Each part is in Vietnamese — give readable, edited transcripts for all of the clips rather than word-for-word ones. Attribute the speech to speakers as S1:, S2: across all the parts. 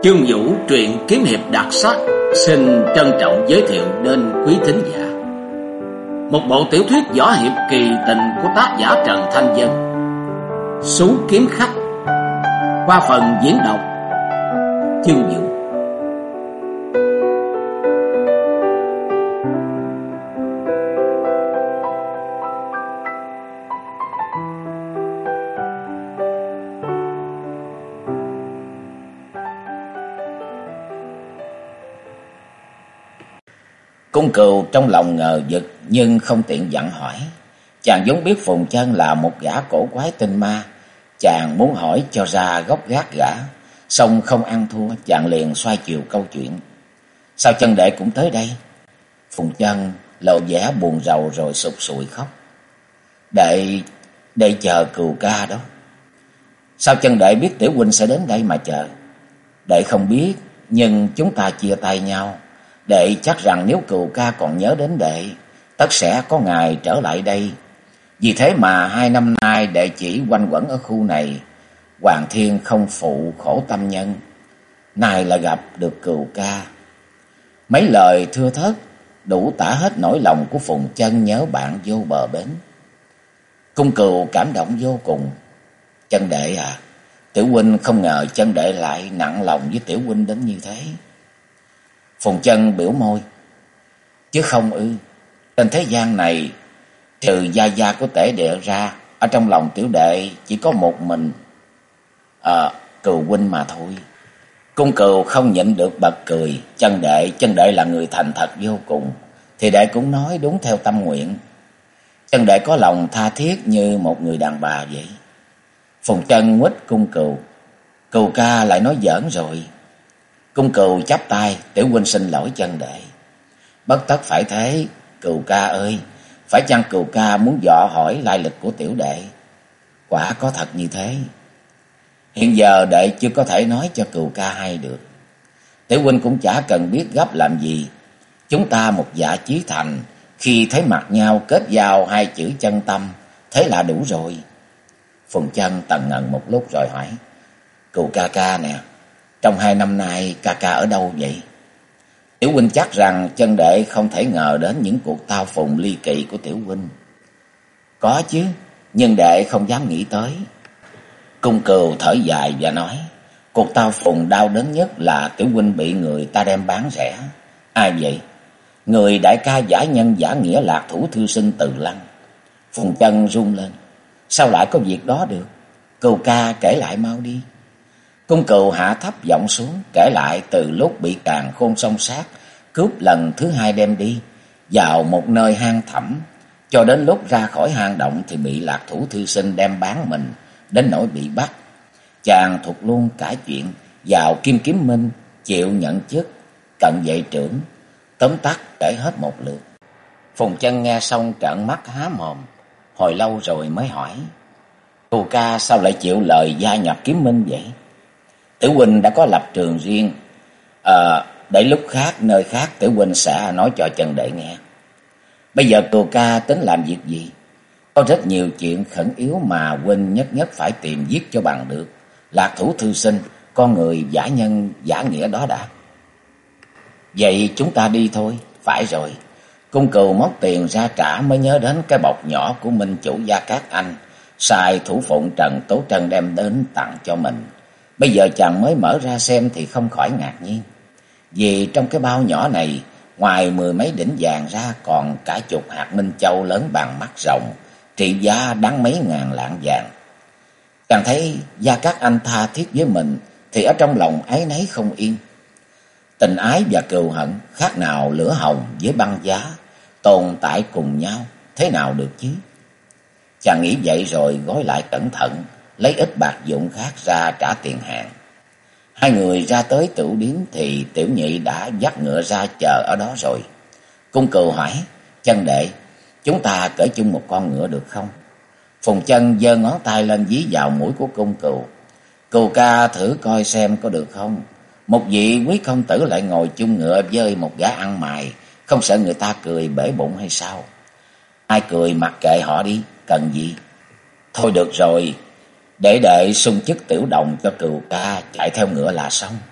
S1: Chương Vũ truyện kiếm hiệp đặc sắc xin trân trọng giới thiệu đến quý thính giả một bộ tiểu thuyết võ hiệp kỳ tình của tác giả Trần Thanh Vân, Sú Kiếm Khách, qua phần diễn đọc Chương Vũ.
S2: Cung Cừu trong lòng ngờ vực nhưng không tiện dặn hỏi. Chàng vốn biết Phùng Chân là một gã cổ quái tinh ma. Chàng muốn hỏi cho ra gốc gác gã, song không ăn thua, chàng liền xoay chiều câu chuyện. Sao Chân đệ cũng tới đây? Phùng Chân lộ vẻ buồn rầu rồi sụt sùi khóc. Đệ chờ Cừu ca đó. Sao Chân đệ biết tiểu huynh sẽ đến đây mà chờ? Đệ không biết, nhưng chúng ta chia tay nhau. Đệ chắc rằng nếu Cừu ca còn nhớ đến đệ, tất sẽ có ngày trở lại đây. Vì thế mà 2 năm nay đệ chỉ quanh quẩn ở khu này. Hoàng thiên không phụ khổ tâm nhân, nay lại gặp được Cừu ca. Mấy lời thưa thớt đủ tả hết nỗi lòng của Phùng Chân nhớ bạn vô bờ bến. Cung Cừu cảm động vô cùng. Chân đệ à, tiểu huynh không ngờ chân đệ lại nặng lòng với tiểu huynh đến như thế. Phùng Chân biểu môi. Chứ không ư. Trên thế gian này, trừ gia gia của tể đệ ra, ở trong lòng tiểu đệ chỉ có một mình Cừu huynh mà thôi. Cung Cừu không nhịn được bật cười. Chân đệ là người thành thật vô cùng, thì đệ cũng nói đúng theo tâm nguyện. Chân đệ có lòng tha thiết như một người đàn bà vậy. Phùng Chân nguýt Cung Cừu. Cừu ca lại nói giỡn rồi. Cung Cừu chắp tay. Tiểu huynh xin lỗi chân đệ. Bất tất phải thế, Cừu ca ơi. Phải chăng Cừu ca muốn dò hỏi lai lịch của tiểu đệ? Quả có thật như thế. Hiện giờ đệ chưa có thể nói cho Cừu ca hay được. Tiểu huynh cũng chả cần biết gấp làm gì. Chúng ta một dạ chí thành, khi thấy mặt nhau kết giao 2 chữ chân tâm, thế là đủ rồi. Phùng Chân tần ngần một lúc rồi hỏi. Cừu ca nè, trong 2 năm nay ca ở đâu vậy? Tiểu huynh chắc rằng chân đệ không thể ngờ đến những cuộc tao phùng ly kỳ của tiểu huynh. Có chứ, nhưng đệ không dám nghĩ tới. Cung Cừu thở dài và nói. Cuộc tao phùng đau đớn nhất là tiểu huynh bị người ta đem bán rẻ. Ai vậy? Người đại ca giả nhân giả nghĩa Lạc Thủ thư sinh Từ Lăng. Phùng Chân run lên. Sao lại có việc đó được? Cừu ca kể lại mau đi. Cung Cừu hạ thấp giọng xuống, kể lại từ lúc bị Càn Khôn song sát cướp lần thứ 2 đem đi vào một nơi hang thẳm, cho đến lúc ra khỏi hang động thì bị Lạc Thủ thư sinh đem bán mình đến nỗi bị bắt. Chàng thuật luôn cả chuyện, vào Kim Kiếm Minh chịu nhận chức cận vệ trưởng, tóm tắt kể hết một lượt. Phùng Chân nghe xong trợn mắt há mồm, hồi lâu rồi mới hỏi. Cừu ca sao lại chịu lời gia nhập Kiếm Minh vậy? Tiểu huynh đã có lập trường riêng. Để lúc khác, nơi khác tiểu huynh sẽ nói cho chân đệ nghe. Bây giờ Cừu ca tính làm việc gì? Có rất nhiều chuyện khẩn yếu mà huynh nhất phải tìm giết cho bằng được Lạc Thủ thư sinh, con người giả nhân giả nghĩa đó đã. Vậy chúng ta đi thôi. Phải rồi. Cung Cừu móc tiền ra trả mới nhớ đến cái bọc nhỏ của minh chủ Gia Cát Anh sai thủ phụng Trần Tố Trân đem đến tặng cho mình. Bây giờ chàng mới mở ra xem thì không khỏi ngạc nhiên. Vì trong cái bao nhỏ này, ngoài 10 mấy đỉnh vàng ra còn cả chục hạt minh châu lớn bằng mắt rồng, trị giá đáng mấy ngàn lạng vàng. Chàng thấy Gia Cát Anh tha thiết với mình thì ở trong lòng áy náy không yên. Tình ái và cừu hận khác nào lửa hồng với băng giá, tồn tại cùng nhau, thế nào được chứ? Chàng nghĩ vậy rồi gói lại cẩn thận, lấy ít bạc dụng khác ra trả tiền hàng. 2 người ra tới tửu điếm thì tiểu nhị đã dắt ngựa ra chờ ở đó rồi. Cung Cừu hỏi. Chân đệ, chúng ta cởi chung một con ngựa được không? Phùng Chân giơ ngón tay lên dí vào mũi của Cung Cừu. Cừu ca thử coi xem có được không? Một vị quý công tử lại ngồi chung ngựa với một gã ăn mày, không sợ người ta cười bể bụng hay sao? Ai cười mặc kệ họ đi, cần gì? Thôi được rồi, để đệ xung chức tiểu đồng cho Cừu ca chạy theo ngựa là xong.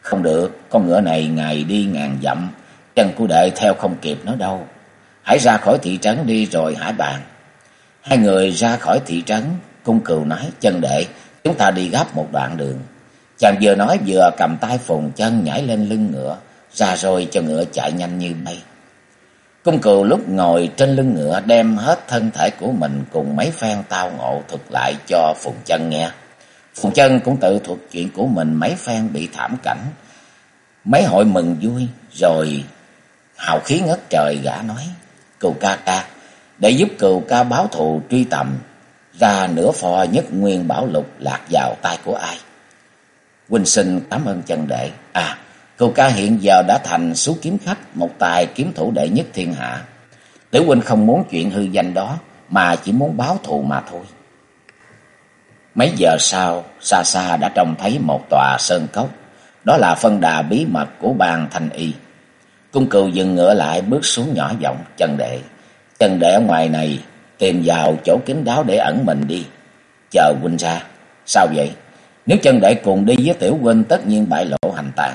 S2: Không được, con ngựa này ngày đi ngàn dặm, chân của đệ theo không kịp nó đâu. Hãy ra khỏi thị trấn đi rồi hãy bàn. Hai người ra khỏi thị trấn, Cung Cừu nói, chân đệ, chúng ta đi gấp một đoạn đường. Chàng vừa nói vừa cầm tay Phùng Chân nhảy lên lưng ngựa, ra rồi cho ngựa chạy nhanh như bay. Cung Cừu lúc ngồi trên lưng ngựa đem hết thân thể của mình cùng mấy phen tao ngộ thuật lại cho Phùng Chân nghe. Phùng Chân cũng tự thuật chuyện của mình mấy phen bị thảm cảnh. Mấy hội mừng vui rồi hào khí ngất trời, gã nói, Cừu ca ca, để giúp Cừu ca báo thù truy tầm ra nửa phò Nhất Nguyên Bảo Lục lạc vào tay của ai? Huynh xin cảm ơn chân đệ. Cừu ca hiện giờ đã thành số kiếm khách, một tài kiếm thủ đệ nhất thiên hạ. Tiểu huynh không muốn chuyện hư danh đó, mà chỉ muốn báo thù mà thôi. Mấy giờ sau, xa xa đã trông thấy một tòa sơn cốc. Đó là phân đà bí mật của bang Thanh Y. Cung Cừu dừng ngựa lại, bước xuống nhỏ giọng, chân đệ ở ngoài này, tìm vào chỗ kín đáo để ẩn mình đi, chờ huynh ra. Sao vậy? Nếu chân đệ cùng đi với tiểu huynh tất nhiên bại lộ hành tàng.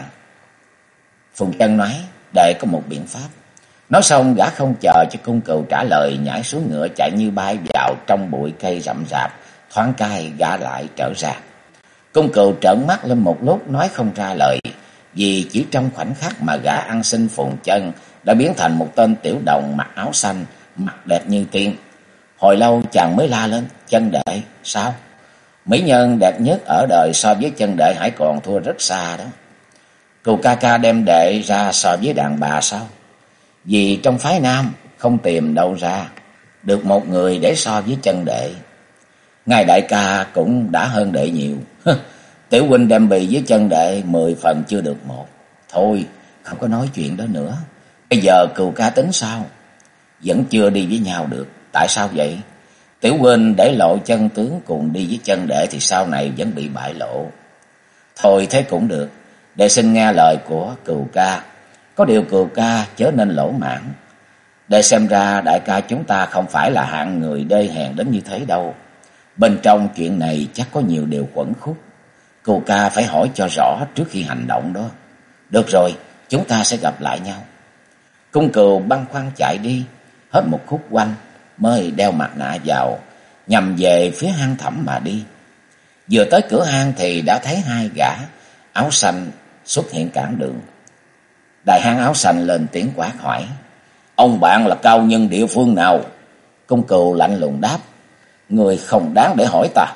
S2: Phùng Chân nói, đệ có một biện pháp. Nói xong gã không chờ cho Cung Cừu trả lời, nhảy xuống ngựa chạy như bay vào trong bụi cây rậm rạp. Thoáng cai gã lại trở ra. Cung Cừu trợn mắt lên một lúc nói không ra lời, vì chỉ trong khoảnh khắc mà gã ăn xin Phùng Chân đã biến thành một tên tiểu đồng mặc áo xanh, mặt đẹp như tiên. Hồi lâu chàng mới la lên, chân đệ, sao? Mỹ nhân đẹp nhất ở đời so với chân đệ hãy còn thua rất xa đó. Cừu ca ca đem đệ ra so với đàn bà sao? Vì trong phái nam không tìm đâu ra được một người để so với chân đệ. Ngài đại ca cũng đã hơn đệ nhiều. Tiểu huynh đem bì với chân đệ 10 phần chưa được một. Thôi, không có nói chuyện đó nữa. Bây giờ Cừu ca tính sao? Vẫn chưa đi với nhau được. Tại sao vậy? Tiểu huynh để lộ chân tướng cùng đi với chân đệ thì sau này vẫn bị bại lộ. Thôi thế cũng được. Đệ xin nghe lời của Cừu ca. Có điều Cừu ca chớ nên lỗ mãn. Để xem ra đại ca chúng ta không phải là hạng người đê hèn đến như thế đâu. Bên trong chuyện này chắc có nhiều điều quẩn khúc. Cừu ca phải hỏi cho rõ trước khi hành động đó. Được rồi, chúng ta sẽ gặp lại nhau. Cung Cừu băn khoăn chạy đi, hết một khúc quanh mới đeo mặt nạ vào, nhằm về phía hang thẳm mà đi. Vừa tới cửa hang thì đã thấy hai gã áo xanh xuất hiện cản đường. Đại hán áo xanh lên tiếng quát hỏi, ông bạn là cao nhân địa phương nào? Cung Cừu lạnh lùng đáp, người không đáng để hỏi ta.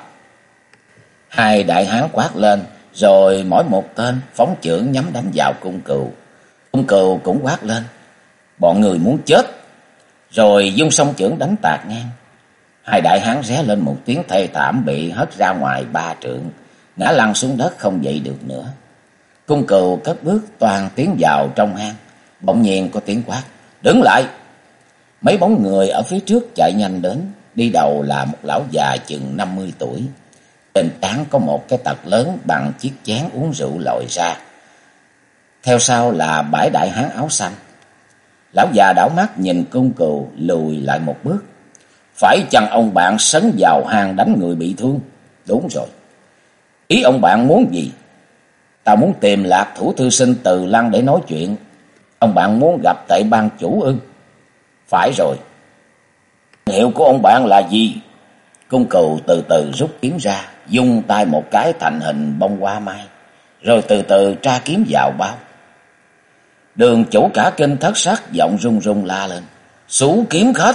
S2: Hai đại hán quát lên, rồi mỗi một tên phóng chưởng nhắm đánh vào Cung Cừu. Cung Cừu cũng quát lên, bọn người muốn chết, rồi dung song chưởng đánh tạt ngang. Hai đại hán ré lên một tiếng thê thảm, bị hất ra ngoài 3 trượng, ngã lăn xuống đất không dậy được nữa. Cung Cừu cất bước toàn tiến vào trong hang, bỗng nhiên có tiếng quát, đứng lại. Mấy bóng người ở phía trước chạy nhanh đến, đi đầu là một lão già chừng 50 tuổi. Trên trán có một cái tật lớn bằng chiếc chén uống rượu lòi ra. Theo sau là 7 đại hán áo xanh. Lão già đảo mắt nhìn Cung Cừu lùi lại một bước. Phải chăng ông bạn sấn vào hang đánh người bị thương? Đúng rồi. Ý ông bạn muốn gì? Ta muốn tìm Lạc Thủ thư sinh Từ Lăng để nói chuyện. Ông bạn muốn gặp Tệ ban chủ ư? Phải rồi. Hiệu của ông bạn là gì? Cung Cừu từ từ rút kiếm ra, dung tay một cái thành hình bông hoa mai, rồi từ từ tra kiếm vào bao. Đường chủ cả kinh thất sắc, giọng run run la lên, Sủ kiếm khách.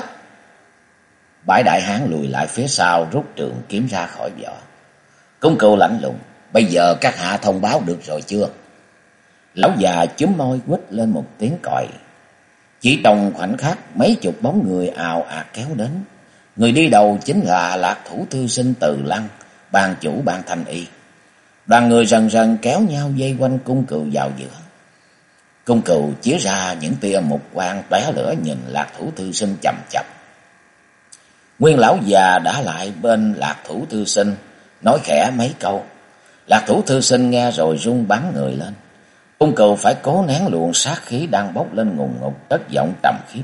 S2: 7 đại hán lùi lại phía sau, rút trường kiếm ra khỏi vỏ. Cung Cừu lạnh lùng, bây giờ các hạ thông báo được rồi chưa? Lão già chúm môi quýt lên một tiếng còi. Chỉ trong khoảnh khắc mấy chục bóng người ào ạt kéo đến. Người đi đầu chính là Lạc Thủ thư sinh Từ Lăng, ban chủ ban Thanh Y. Đoàn người rần rần kéo nhau vây quanh Cung Cừu vào giữa. Cung Cừu chĩa ra những tia mục quang tóe lửa nhìn Lạc Thủ thư sinh chằm chằm. Nguyên lão già đã lại bên Lạc Thủ thư sinh, nói khẽ mấy câu. Lạc Thủ thư sinh nghe rồi run bắn người lên. Cung Cừu phải cố nén luồng sát khí đang bốc lên ngùn ngụt, cất giọng trầm khiếp.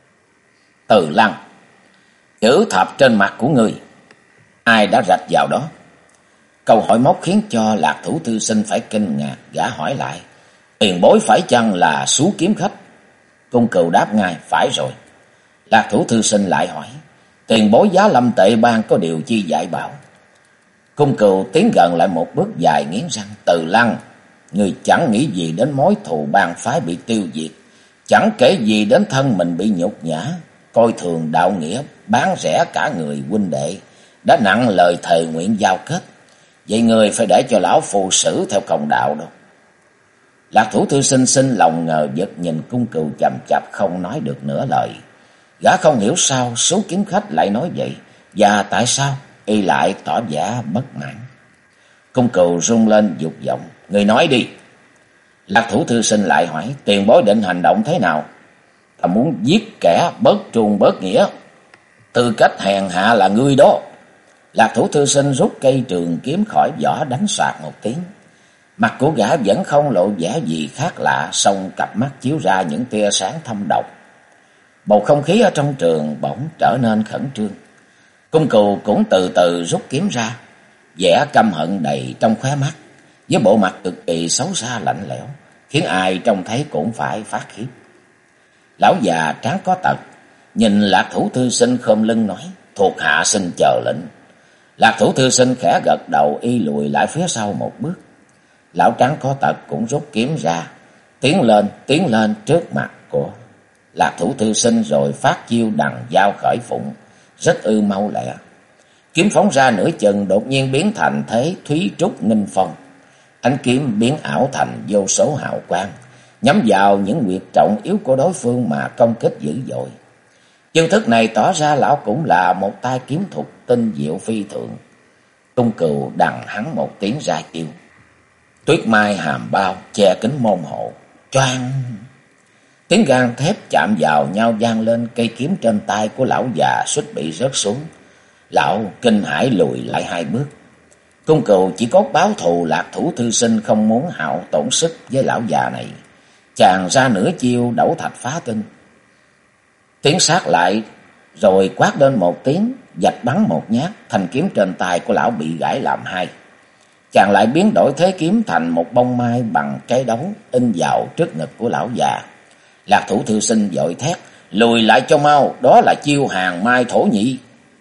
S2: Từ Lăng, chữ thập trên mặt của ngươi, ai đã rạch vào đó? Câu hỏi móc khiến cho Lạc Thủ thư sinh phải kinh ngạc, gã hỏi lại: "Tiền bối phải chăng là Sú kiếm khách?" Cung Cừu đáp ngay: "Phải rồi." Lạc Thủ thư sinh lại hỏi: "Tiền bối Giá Lâm Tệ Bang có điều chi dạy bảo?" Cung Cừu tiến gần lại một bước dài, nghiến răng: "Từ Lăng, người chẳng nghĩ gì đến mối thù bang phái bị tiêu diệt, chẳng kể gì đến thân mình bị nhục nhã, coi thường đạo nghĩa, bán rẻ cả người huynh đệ, đã nặng lời thề nguyện giao kết. Vậy người phải để cho lão phù xử theo công đạo đâu." Lạc Thủ thư sinh sinh lòng ngờ vực, nhìn Cung Cừu chằm chằm không nói được nửa lời. Gã không hiểu sao Sú kiếm khách lại nói vậy, và tại sao y lại tỏ vẻ bất mãn. Cung Cừu rung lên dục vọng: "Người nói đi." Lạc Thủ thư sinh lại hỏi: "Tiền bối định hành động thế nào?" "Ta muốn giết kẻ bớt truồng bớt nghĩa." "Tư cách hèn hạ là ngươi đó." Lạc Thủ thư sinh rút cây trường kiếm khỏi vỏ, đánh soạt một tiếng. Mặt của gã vẫn không lộ vẻ gì khác lạ, song cặp mắt chiếu ra những tia sáng thâm độc. Bầu không khí ở trong trường bỗng trở nên khẩn trương. Cung Cừu cũng từ từ rút kiếm ra, vẻ căm hận đầy trong khóe mắt, với bộ mặt cực kỳ xấu xa lạnh lẽo, khiến ai trông thấy cũng phải phát khiếp. Lão già trán có tật nhìn Lạc Thủ thư sinh khom lưng nói: "Thuộc hạ xin chờ lệnh." Lạc Thủ thư sinh khẽ gật đầu, y lùi lại phía sau một bước. Lão trắng có tật cũng rút kiếm ra, tiến lên trước mặt của Lạc Thủ thư sinh, rồi phát chiêu đằng dao khởi phụng, rất mau lẹ. Kiếm phóng ra nửa chừng, đột nhiên biến thành thế Thúy Trúc Nghinh Phong. Ánh kiếm biến ảo thành vô số hào quang, nhắm vào những huyệt trọng yếu của đối phương mà công kích dữ dội. Chiêu thức này tỏ ra lão cũng là một tay kiếm thuật tinh diệu phi thường. Cung Cừu đằng hắn một tiếng ra chiêu. Tuyết mai hàm bao che kín môn hộ, choang! Tiếng gang thép chạm vào nhau vang lên, cây kiếm trên tay của lão già suýt bị rớt xuống. Lão kinh hãi lùi lại hai bước. Cung Cừu chỉ cốt báo thù Lạc Thủ thư sinh, không muốn hao tổn sức với lão già này. Chàng ra nửa chiêu đẩu thạch phá tinh, tiến sát lại rồi quát lên một tiếng, vạch bắn một nhát, thanh kiếm trên tay của lão bị gãy làm hai. Chàng lại biến đổi thế kiếm thành một bông mai bằng trái đấu, in vào trước ngực của lão già. Lạc Thủ thư sinh vội thét: "Lùi lại cho mau, đó là chiêu hàng mai thổ nhị."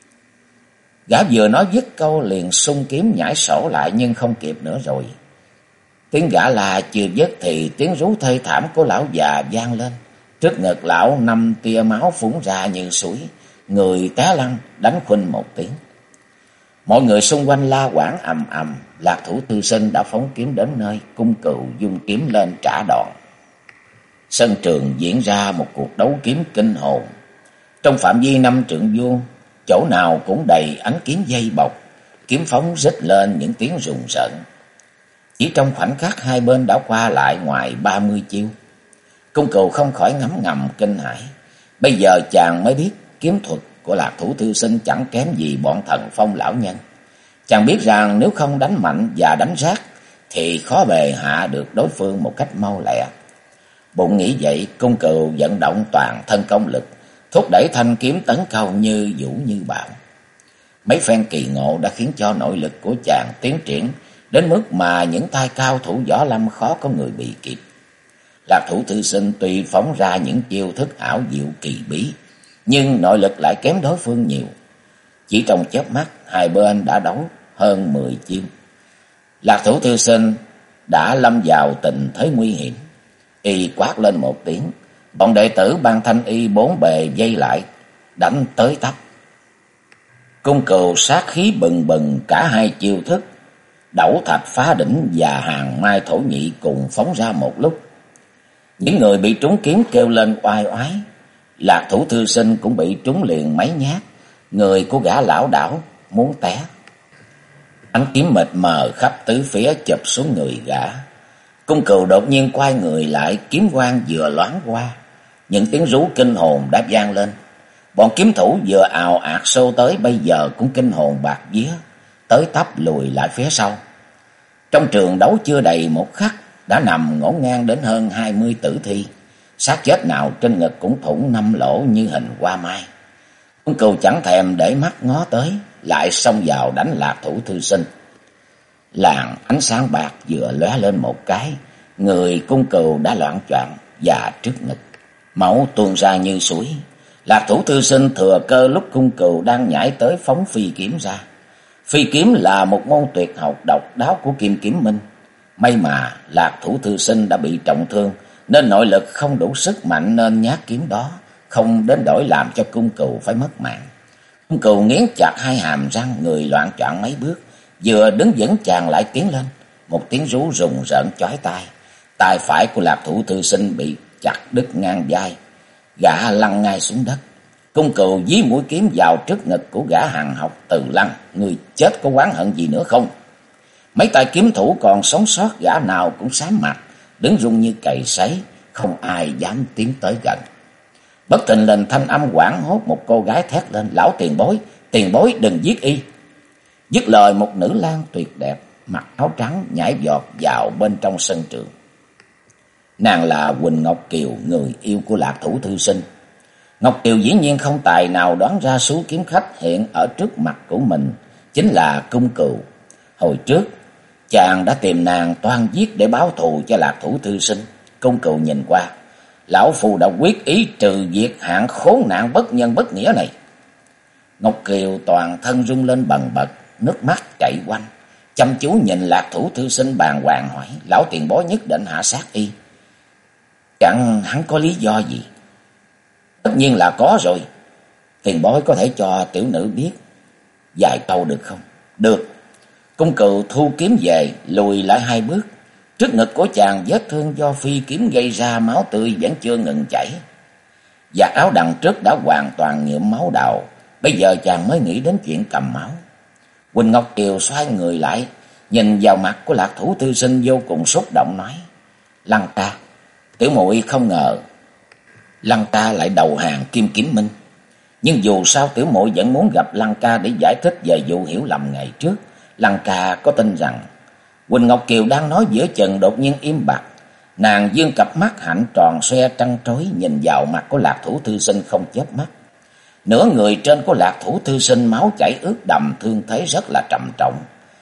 S2: Gã vừa nói dứt câu liền xung kiếm nhảy sổ lại, nhưng không kịp nữa rồi. Tiếng gã là chưa dứt thì tiếng rú thê thảm của lão già vang lên. Trước ngực lão 5 tia máu phun ra như suối, người té lăn đánh khuynh một tiếng. Mọi người xung quanh la hoảng ầm ầm. Lạc Thủ thư sinh đã phóng kiếm đến nơi, Cung Cừu dung kiếm lên trả đòn. Sân trường diễn ra một cuộc đấu kiếm kinh hồn. Trong phạm vi 5 trượng vuông, chỗ nào cũng đầy ánh kiếm dây bọc, kiếm phóng rít lên những tiếng rùng rợn. Chỉ trong khoảnh khắc hai bên đã qua lại ngoài 30 chiêu. Cung Cừu không khỏi ngấm ngầm kinh hãi. Bây giờ chàng mới biết kiếm thuật của Lạc Thủ thư sinh chẳng kém gì bọn thần phong lão nhân. Chàng biết rằng nếu không đánh mạnh và đánh rác thì khó bề hạ được đối phương một cách mau lẹ. Bụng nghĩ vậy, Cung Cừu vận động toàn thân công lực, thúc đẩy thanh kiếm tấn công như vũ như bão. Mấy phen kỳ ngộ đã khiến cho nội lực của chàng tiến triển đến mức mà những tay cao thủ võ lâm khó có người bị kịp. Lạc Thủ thư sinh tuy phóng ra những chiêu thức ảo diệu kỳ bí, nhưng nội lực lại kém đối phương nhiều. Chỉ trong chớp mắt, hai bên đã đấu hơn 10 chiêu. Lạc Thủ thư sinh đã lâm vào tình thế nguy hiểm. Y quát lên một tiếng, bọn đệ tử Ban Thanh Y bốn bề vây lại, đánh tới tấp. Cung Cừu sát khí bừng bừng, cả hai chiêu thức đẩu thạch phá đỉnh và hàng mai thổ nhị cùng phóng ra một lúc. Những người bị trúng kiếm kêu lên oai oái. Lạc Thủ thư sinh cũng bị trúng liền mấy nhát, người của gã lảo đảo muốn té. Ánh kiếm mịt mờ khắp tứ phía chụp xuống người gã. Cung Cừu đột nhiên quay người lại, kiếm quang vừa loáng qua, những tiếng rú kinh hồn đã vang lên. Bọn kiếm thủ vừa ào ạt xô tới bây giờ cũng kinh hồn bạt vía, tới tấp lùi lại phía sau. Trong trường đấu chưa đầy một khắc đã nằm ngổn ngang đến hơn 20 tử thi, xác chết nào trên ngực cũng thủng 5 lỗ như hình hoa mai. Cung Cừu chẳng thèm để mắt ngó tới, lại xông vào đánh Lạc Thủ thư sinh. Làn ánh sáng bạc vừa lóe lên một cái, người cung cừu đã loạng choạng và trước ngực máu tuôn ra như suối. Lạc Thủ Thư Sinh thừa cơ lúc cung cừu đang nhảy tới phóng phi kiếm ra. Phi kiếm là một môn tuyệt học độc đáo của Kim Kiếm Minh. May mà Lạc Thủ Thư Sinh đã bị trọng thương nên nội lực không đủ sức mạnh, nên nhát kiếm đó không đến đổi làm cho cung cừu phải mất mạng. Cung cừu nghiến chặt hai hàm răng, người loạng choạng mấy bước, vừa đứng vững chàng lại tiến lên. Một tiếng rú rùng rợn chói tai. Tay phải của Lạc Thủ Thư Sinh bị chặt đứt ngang vai, gã lăn ngay xuống đất. Cung cừu dí mũi kiếm vào trước ngực của gã hàng học. Từ Lăng, người chết có oán hận gì nữa không? Mấy tay kiếm thủ còn sống sót gã nào cũng xám mặt, đứng run như cầy sấy, không ai dám tiến tới gần. Bất thình lình thanh âm hoảng hốt một cô gái thét lên: "Lão tiền bối đừng giết y!" Dứt lời, một nữ lang tuyệt đẹp, mặc áo trắng nhảy vọt vào bên trong sân trường. Nàng là Quỳnh Ngọc Kiều, người yêu của Lạc Thủ Thư Sinh. Ngọc Kiều dĩ nhiên không tài nào đoán ra số kiếm khách hiện ở trước mặt của mình chính là cung cừu. Hồi trước chàng đã tìm nàng toan giết để báo thù cho Lạc Thủ Thư Sinh. Cung cừu nhìn qua: "Lão phu đã quyết ý trừ diệt hạng khốn nạn bất nhân bất nghĩa này." Ngọc Kiều toàn thân rung lên bần bật, nước mắt chảy quanh, chăm chú nhìn Lạc Thủ Thư Sinh bàng hoàng hỏi: "Lão tiền bối nhất định hạ sát y? Chẳng hắn có lý do gì?" "Tất nhiên là có rồi. Tiền bối có thể cho tiểu nữ biết vài câu được không?" "Được." Cung cừu thu kiếm về, lùi lại hai bước. Trước ngực của chàng vết thương do phi kiếm gây ra, máu tươi vẫn chưa ngừng chảy. Vạt áo đằng trước đã hoàn toàn nhuộm máu đào. Bây giờ chàng mới nghĩ đến chuyện cầm máu. Quỳnh Ngọc Kiều xoay người lại, nhìn vào mặt của Lạc Thủ Thư Sinh vô cùng xúc động nói: "Lăng ta, tiểu muội không ngờ Lăng ta lại đầu hàng Kim Kiếm Minh. Nhưng dù sao tiểu muội vẫn muốn gặp Lăng ca để giải thích về vụ hiểu lầm ngày trước. Lăng ca có tin rằng..." Quỳnh Ngọc Kiều đang nói giữa chừng đột nhiên im bặt. Nàng dương cặp mắt hạnh tròn xoe trăn trối nhìn vào mặt của Lạc Thủ Thư Sinh không chớp mắt. Nửa người trên của Lạc Thủ Thư Sinh máu chảy ướt đầm, thương thế rất là trầm trọng,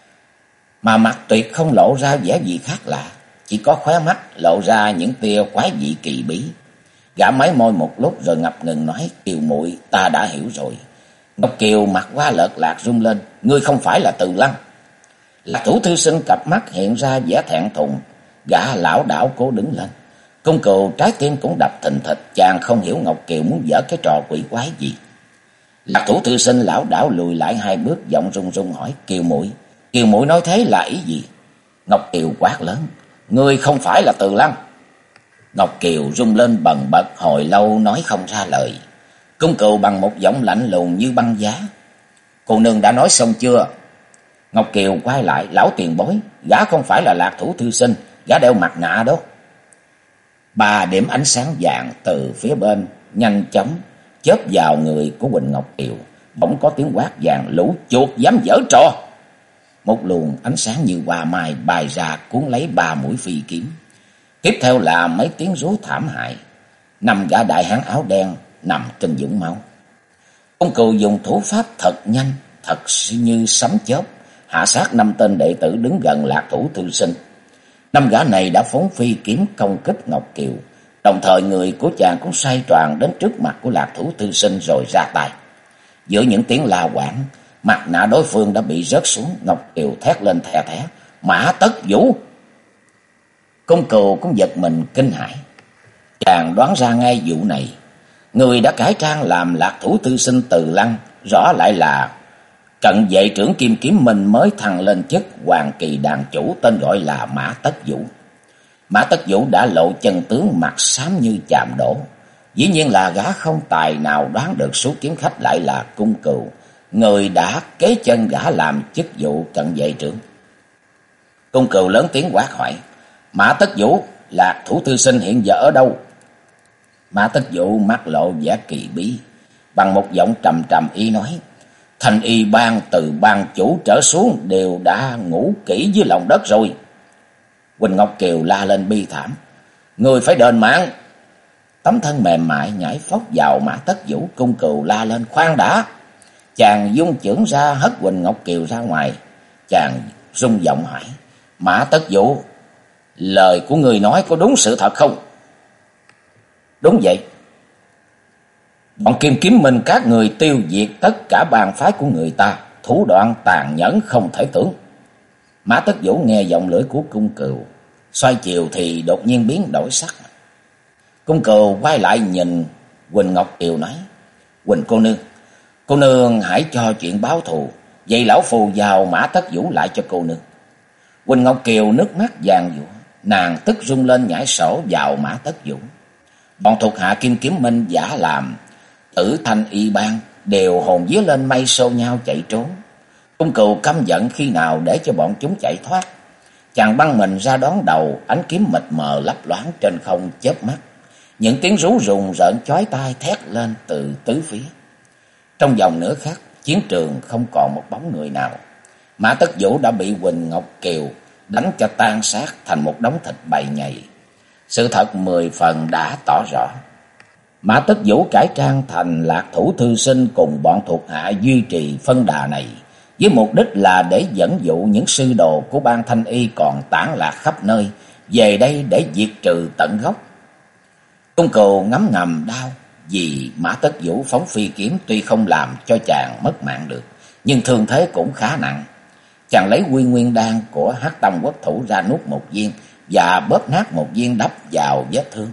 S2: mà mặt tuyệt không lộ ra vẻ gì khác lạ, chỉ có khóe mắt lộ ra những tia quái dị kỳ bí. Gã mái môi một lúc rồi ngập ngừng nói: "Kiều muội, ta đã hiểu rồi." Ngọc Kiều mặt qua lợt lạc rung lên: "Ngươi không phải là Từ Lăng?" Lạc Thủ Thư Sinh cặp mắt hiện ra vẻ thẹn thùng, gã lảo đảo cố đứng lên. Cung cừu trái tim cũng đập thình thịch, chàng không hiểu Ngọc Kiều muốn giở cái trò quỷ quái gì. Lạc Thủ Thư Sinh lảo đảo lùi lại hai bước, giọng run run hỏi: Kiều muội nói thế là ý gì?" Ngọc Kiều quát lớn: "Ngươi không phải là Từ Lăng." Ngọc Kiều rung lên bần bật, hồi lâu nói không ra lời. Cung cừu bằng một giọng lạnh lùng như băng giá: "Cô nương đã nói xong chưa?" Ngọc Kiều quay lại: "Lão tiền bối, gã không phải là Lạc Thủ Thư Sinh, gã đeo mặt nạ đó." Ba điểm ánh sáng vàng từ phía bên nhanh chóng chớp vào người của Quỳnh Ngọc Kiều. Bỗng có tiếng quát vàng: "Lũ chuột dám giở trò!" Một luồng ánh sáng như hoa mai bay ra cuốn lấy ba mũi phi kiếm. Tiếp theo là mấy tiếng rú thảm hại. 5 gã đại hán áo đen nằm trên vũng máu. Cung cừu dùng thủ pháp thật nhanh, thật như sấm chớp, hạ sát 5 tên đệ tử đứng gần Lạc Thủ Thư Sinh. 5 gã này đã phóng phi kiếm công kích Ngọc Kiều, đồng thời người của chàng cũng xoay tròn đến trước mặt của Lạc Thủ Thư Sinh rồi ra tay. Giữa những tiếng la quảng, mặt nạ đối phương đã bị rớt xuống. Ngọc Kiều thét lên thè thé: "Mã Tất Vũ!" Cung cừu cũng giật mình kinh hãi. Chàng đoán ra ngay vụ này, người đã cải trang làm Lạc Thủ Thư Sinh Từ Lăng rõ lại là cận vệ trưởng Kim Kiếm Minh mới thăng lên chức Hoàng Kỳ đàn chủ, tên gọi là Mã Tất Vũ. Mã Tất Vũ đã lộ chân tướng, mặt xám như chàm đổ. Dĩ nhiên là gã không tài nào đoán được số kiếm khách lại là cung cừu, người đã kế chân gã làm chức vụ cận vệ trưởng. Cung cừu lớn tiếng quát hỏi: "Mã Tất Vũ, Lạc Thủ Thư Sinh hiện giờ ở đâu?" Mã Tất Vũ mắt lộ vẻ kỳ bí, bằng một giọng trầm trầm y nói: "Thanh y bang từ bang chủ trở xuống đều đã ngủ kỹ dưới lòng đất rồi." Quỳnh Ngọc Kiều la lên bi thảm: "Người phải đền mạng!" Tấm thân mềm mại nhảy phóc vào Mã Tất Vũ. Cung cừu la lên: "Khoan đã!" Chàng dung chưởng ra hất Quỳnh Ngọc Kiều ra ngoài. Chàng rung giọng hỏi: Mã Tất Vũ, lời của người nói có đúng sự thật không? Đúng vậy. Bọn Kim Kiếm Minh các người tiêu diệt tất cả bang phái của người ta, thủ đoạn tàn nhẫn không thể tưởng. Mã Tất Vũ nghe giọng lưỡi của Cung Cừu, xoay chiều thì đột nhiên biến đổi sắc. Cung Cừu quay lại nhìn Quỳnh Ngọc Kiều nói: Quỳnh cô nương hãy cho chuyện báo thù, vậy lão phù giao Mã Tất Vũ lại cho cô nương. Quỳnh Ngọc Kiều nước mắt giàn giụa, nàng tức rung lên nhảy sổ vào Mã Tất Vũ. Bọn thuộc hạ Kim Kiếm Minh giả làm Tử Thanh Y Bang đều hồn vía lên mây xô nhau chạy trốn. Cung Cừu căm giận khi nào để cho bọn chúng chạy thoát. Chàng băng mình ra đón đầu, ánh kiếm mịt mờ lấp loáng trên không chớp mắt. Những tiếng rú rùng rợn chói tai thét lên từ tứ phía. Trong vòng nửa khắc, chiến trường không còn một bóng người nào. Mã Tất Vũ đã bị Quỳnh Ngọc Kiều đánh cho tan xác thành một đống thịt bầy nhầy. Sự thật 10 phần đã tỏ rõ. Mã Tất Vũ cải trang thành Lạc Thủ thư sinh cùng bọn thuộc hạ duy trì phân đà này, với mục đích là để dẫn dụ những sư đồ của bang Thanh Y còn tản lạc khắp nơi về đây để diệt trừ tận gốc. Cung Cừu ngấm ngầm đau vì Mã Tất Vũ phóng phi kiếm tuy không làm cho chàng mất mạng được, nhưng thương thế cũng khá nặng. Chàng lấy Quy Nguyên đan của Hắc Tông Quốc thủ ra nuốt một viên và bóp nát một viên đắp vào vết thương.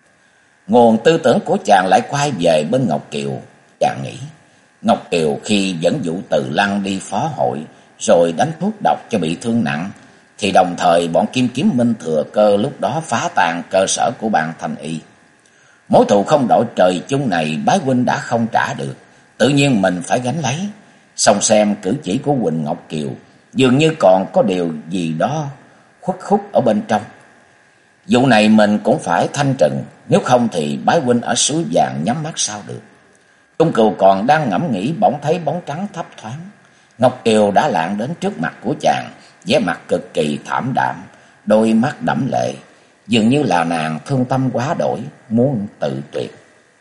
S2: Nguồn tư tưởng của chàng lại quay về bên Ngọc Kiều. Chàng nghĩ Ngọc Kiều khi dẫn dụ Từ Lăng đi phó hội rồi đánh thuốc độc cho bị thương nặng, thì đồng thời bọn Kim Kiếm Minh thừa cơ lúc đó phá tan cơ sở của bang Thanh Y. Mối thù không đội trời chung này bái huynh đã không trả được, tự nhiên mình phải gánh lấy. Xong xem cử chỉ của Quỳnh Ngọc Kiều dường như còn có điều gì đó khuất khúc ở bên trong. Vụ này mình cũng phải thanh trừng, nếu không thì bái huynh ở suối vàng nhắm mắt sao được. Cung Cừu còn đang ngẫm nghĩ bỗng thấy bóng trắng thấp thoáng. Ngọc Kiều đã lạng đến trước mặt của chàng, vẻ mặt cực kỳ thảm đạm, đôi mắt đẫm lệ, dường như là nàng thương tâm quá đổi, muốn tự tuyệt.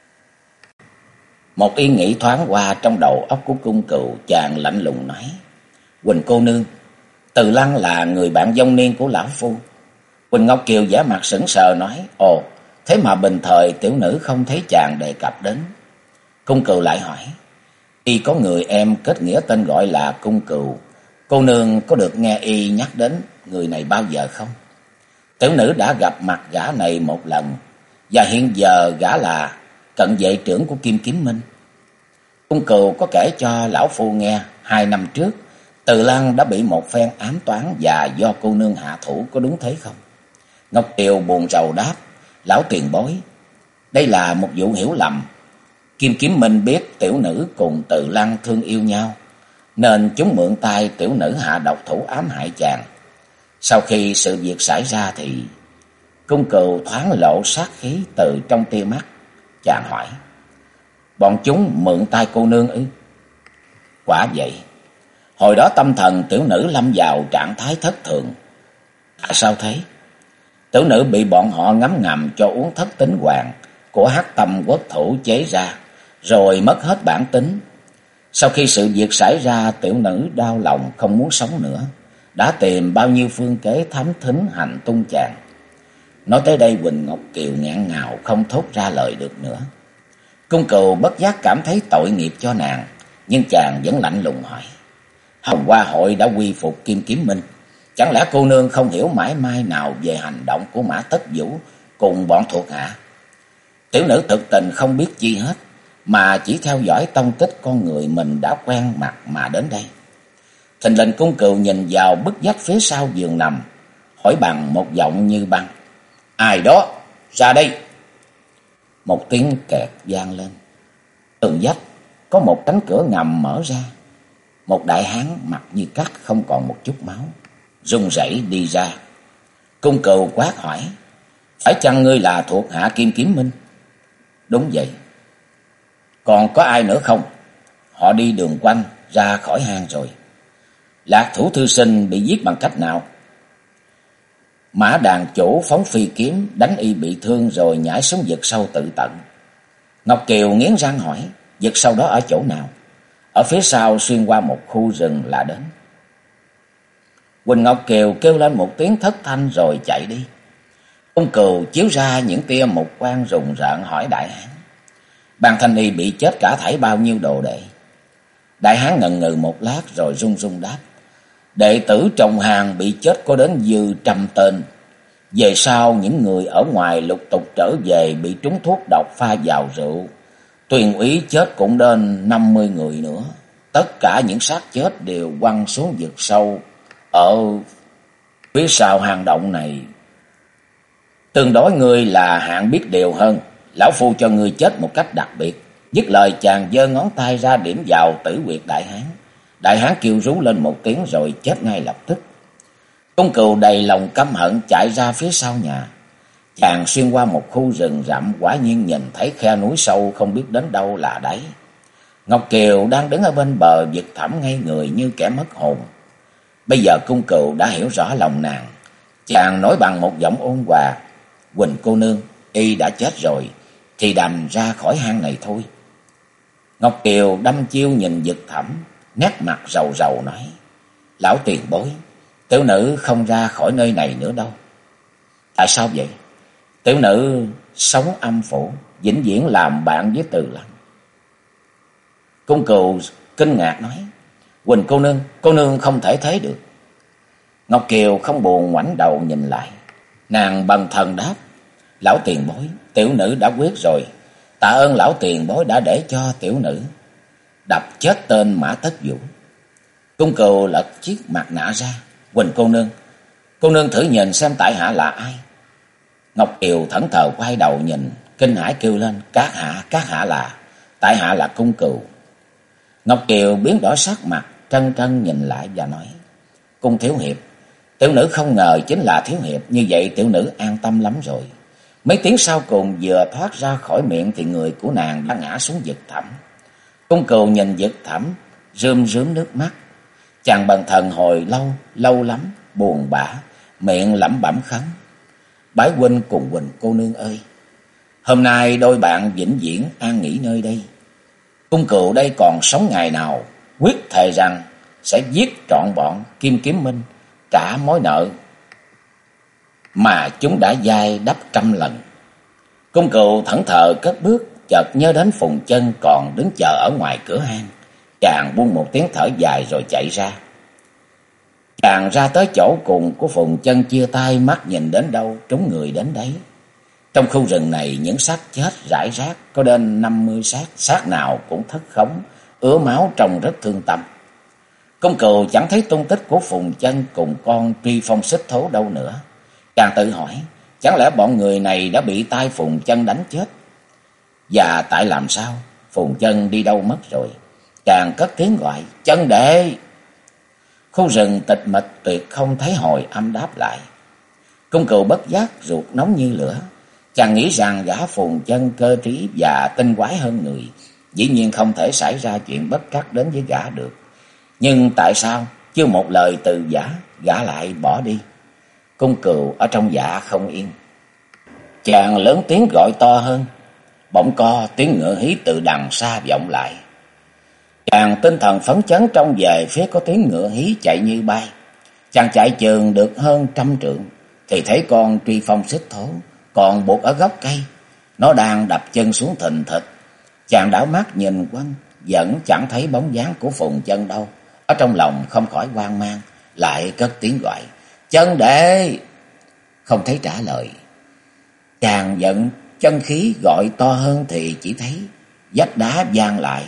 S2: Một ý nghĩ thoáng qua trong đầu óc của Cung Cừu, chàng lạnh lùng nói: Quỳnh cô nương, Từ Lăng là người bạn vong niên của lão phu. Quỳnh Ngọc Kiều vẻ mặt sững sờ nói: Ồ, thế mà bình thời tiểu nữ không thấy chàng đề cập đến. Cung Cừu lại hỏi: Y có người em kết nghĩa tên gọi là Cung Cừu, cô nương có được nghe y nhắc đến người này bao giờ không? Tiểu nữ đã gặp mặt gã này một lần, và hiện giờ gã là cận vệ trưởng của Kim Kiếm Minh. Cung Cừu có kể cho lão phu nghe 2 năm trước Từ Lăng đã bị một phen ám toán và do cô nương hạ thủ, có đúng thế không? Ngọc Kiều buồn rầu đáp: Lão tiền bối, đây là một vụ hiểu lầm. Kim Kiếm Minh biết tiểu nữ cùng Từ Lăng thương yêu nhau, nên chúng mượn tay tiểu nữ hạ độc thủ ám hại chàng. Sau khi sự việc xảy ra thì... Cung Cừu thoáng lộ sát khí từ trong tia mắt. Chàng hỏi: Bọn chúng mượn tay cô nương ư? Quả vậy. Hồi đó tâm thần tiểu nữ lâm vào trạng thái thất thường. Tại sao thế? Tiểu nữ bị bọn họ ngấm ngầm cho uống thất tính hoàng của Hắc Tâm Quốc thủ chế ra, rồi mất hết bản tính. Sau khi sự việc xảy ra, tiểu nữ đau lòng không muốn sống nữa, đã tìm bao nhiêu phương kế thám thính hành tung chàng. Nói tới đây Quỳnh Ngọc Kiều nghẹn ngào không thốt ra lời được nữa. Cung Cừu bất giác cảm thấy tội nghiệp cho nàng, nhưng chàng vẫn lạnh lùng hỏi: Hồng Hoa hội đã quy phục Kim Kiếm Minh, chẳng lẽ cô nương không hiểu mãi mai nào về hành động của Mã Tất Vũ cùng bọn thuộc hạ? Tiểu nữ thực tình không biết chi hết, mà chỉ theo dõi tông tích con người mình đã quen mặt mà đến đây. Thình lình Cung Cừu nhìn vào bức vách phía sau giường nằm, hỏi bằng một giọng như băng: Ai đó, ra đây! Một tiếng kẹt vang lên. Tường vách có một cánh cửa ngầm mở ra. Một đại hán mặt như cắt, không còn một chút máu, run rẩy đi ra. Cung Cừu quát hỏi: Phải chăng ngươi là thuộc hạ Kim Kiếm Minh? Đúng vậy. Còn có ai nữa không? Họ đi đường quanh ra khỏi hang rồi. Lạc Thủ thư sinh bị giết bằng cách nào? Mã đàn chủ phóng phi kiếm đánh y bị thương rồi nhảy xuống vực sâu tự tận. Ngọc Kiều nghiến răng hỏi: Vực sâu đó ở chỗ nào? Ở phía sau xuyên qua một khu rừng là đến. Quỳnh Ngọc Kiều kêu lên một tiếng thất thanh rồi chạy đi. Cung Cừu chiếu ra những tia mục quang rùng rợn hỏi đại hán: Ban Thanh Y bị chết cả thảy bao nhiêu đồ đệ? Đại hán ngần ngừ một lát rồi run run đáp: Đệ tử trong hàng bị chết có đến dư 100 tên. Về sau những người ở ngoài lục tục trở về bị trúng thuốc độc pha vào rượu. Tuyền úy chết cũng đến 50 người nữa. Tất cả những xác chết đều quăng xuống vực sâu ở phía sau hang động này. Tương đối ngươi là hạng biết điều hơn, lão phu cho ngươi chết một cách đặc biệt. Dứt lời chàng giơ ngón tay ra điểm vào tử huyệt đại hán. Đại hán kêu rú lên một tiếng rồi chết ngay lập tức. Cung Cừu đầy lòng căm hận chạy ra phía sau nhà. Chàng xuyên qua một khu rừng rậm, quả nhiên nhìn thấy khe núi sâu không biết đến đâu là đấy. Ngọc Kiều đang đứng ở bên bờ vực thẳm ngây người như kẻ mất hồn. Bây giờ Cung Cừu đã hiểu rõ lòng nàng. Chàng nói bằng một giọng ôn hòa: Quỳnh cô nương, y đã chết rồi, thì đành ra khỏi hang này thôi. Ngọc Kiều đăm chiêu nhìn vực thẳm, nét mặt rầu rầu nói: Lão tiền bối, tiểu nữ không ra khỏi nơi này nữa đâu. Tại sao vậy? Tiểu nữ sống âm phủ, vĩnh viễn làm bạn với Từ Lăng. Cung Cừu kinh ngạc nói: Quỳnh cô nương không thể thấy được. Ngọc Kiều không buồn ngoảnh đầu nhìn lại. Nàng bần thần đáp: Lão tiền bối, tiểu nữ đã quyết rồi. Tạ ơn lão tiền bối đã để cho tiểu nữ đập chết tên Mã Tất Vũ. Cung Cừu lật chiếc mặt nạ ra: Quỳnh cô nương thử nhìn xem tại hạ là ai. Ngọc Kiều thẫn thờ quay đầu nhìn, kinh hãi kêu lên: Các hạ là... Tại hạ là Cung Cừu. Ngọc Kiều biến đổi sắc mặt, trân trân nhìn lại và nói: Cung thiếu hiệp, tiểu nữ không ngờ chính là thiếu hiệp, như vậy tiểu nữ an tâm lắm rồi. Mấy tiếng sau cùng vừa thoát ra khỏi miệng thì người của nàng đã ngã xuống vực thẳm. Cung Cừu nhìn vực thẳm, rơm rớm nước mắt. Chàng bần thần hồi lâu lắm, buồn bã, miệng lẩm bẩm khấn: Bái huynh cùng Quỳnh cô nương ơi, hôm nay đôi bạn vĩnh viễn an nghỉ nơi đây. Cung Cừu đây còn sống ngày nào, quyết thề rằng sẽ giết trọn bọn Kim Kiếm Minh, trả mối nợ mà chúng đã dai đắp 100 lần. Cung Cừu thẫn thờ cất bước, chợt nhớ đến Phùng Chân còn đứng chờ ở ngoài cửa hang. Chàng buông một tiếng thở dài rồi chạy ra. Chàng ra tới chỗ cùng của Phùng Chân, chia tay, mắt nhìn đến đâu trúng người đến đấy. Trong khu rừng này những xác chết rải rác có đến 50 xác, xác nào cũng thất khống, ứa máu trông rất thương tâm. Cung Cừu chẳng thấy tung tích của Phùng Chân cùng con Truy Phong Xích Thố đâu nữa. Chàng tự hỏi, chẳng lẽ bọn người này đã bị tay Phùng Chân đánh chết? Và tại làm sao Phùng Chân đi đâu mất rồi? Chàng cất tiếng gọi: Chân đệ! Khu rừng tịch mịch, tuyệt không thấy hồi âm đáp lại. Cung Cừu bất giác ruột nóng như lửa. Chàng nghĩ rằng gã Phùng Chân cơ trí và tinh quái hơn người, dĩ nhiên không thể xảy ra chuyện bất trắc đến với gã được. Nhưng tại sao chưa một lời từ giả, gã lại bỏ đi? Cung Cừu ở trong dạ không yên. Chàng lớn tiếng gọi to hơn. Bỗng co tiếng ngựa hí từ đằng xa vọng lại. Chàng tinh thần phấn chấn trông về phía có tiếng ngựa hí chạy như bay. Chàng chạy chừng được hơn 100 trượng thì thấy con Truy Phong Xích Thố còn buộc ở gốc cây. Nó đang đập chân xuống thình thịch. Chàng đảo mắt nhìn quanh, vẫn chẳng thấy bóng dáng của Phùng Chân đâu. Ở trong lòng không khỏi hoang mang, lại cất tiếng gọi: Chân đệ! Không thấy trả lời. Chàng giận chân khí gọi to hơn thì chỉ thấy vách đá vang lại.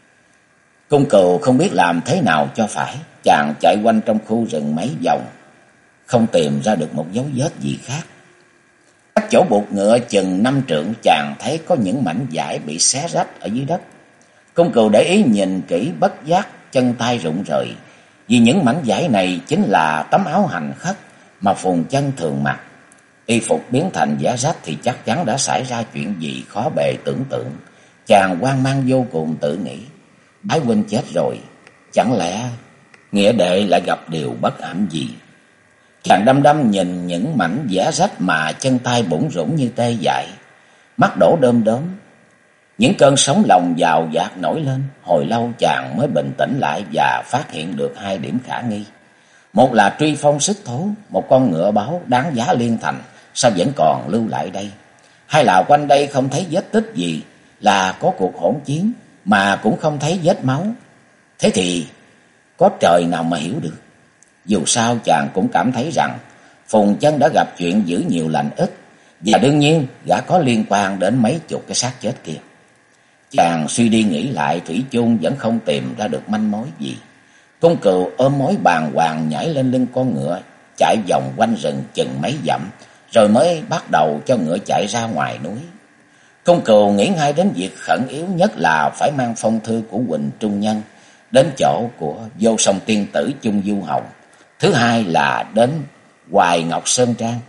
S2: Cung Cừu không biết làm thế nào cho phải. Chàng chạy quanh trong khu rừng mấy vòng, không tìm ra được một dấu vết gì khác. Cách chỗ buộc ngựa chừng 5 trượng, chàng thấy có những mảnh vải bị xé rách ở dưới đất. Cung Cừu để ý nhìn kỹ, bất giác chân tay rụng rời, vì những mảnh vải này chính là tấm áo hành khất mà Phùng Chân thường mặc. Y phục biến thành vải rách thì chắc chắn đã xảy ra chuyện gì khó bề tưởng tượng. Chàng hoang mang vô cùng, tự nghĩ: Bái huynh chết rồi, chẳng lẽ nghĩa đệ lại gặp điều bất hạnh gì? Chàng đăm đăm nhìn những mảnh vải rách mà chân tay bủn rủn như tê dại, mắt đổ đom đóm. Những cơn sóng lòng dào dạt nổi lên. Hồi lâu chàng mới bình tĩnh lại và phát hiện được 2 điểm khả nghi. Một là truy phong sức thố, một con ngựa báo đáng giá liên thành, sao vẫn còn lưu lại đây? Hay là quanh đây không thấy vết tích gì, là có cuộc hỗn chiến mà cũng không thấy vết máu? Thế thì có trời nào mà hiểu được. Dù sao chàng cũng cảm thấy rằng Phùng Chân đã gặp chuyện dữ nhiều lành ít, và đương nhiên gã có liên quan đến mấy chục cái xác chết kia. Chàng suy đi nghĩ lại, thủy chung vẫn không tìm ra được manh mối gì. Cung Cừu ôm mối bàng hoàng nhảy lên lưng con ngựa, chạy vòng quanh rừng chừng mấy dặm, rồi mới bắt đầu cho ngựa chạy ra ngoài núi. Cung Cừu nghĩ ngay đến việc khẩn yếu nhất là phải mang phong thư của Huỳnh Trung Nhân đến chỗ của Vô Song tiên tử Chung Du Hồng. Thứ hai là đến Hoài Ngọc Sơn Trang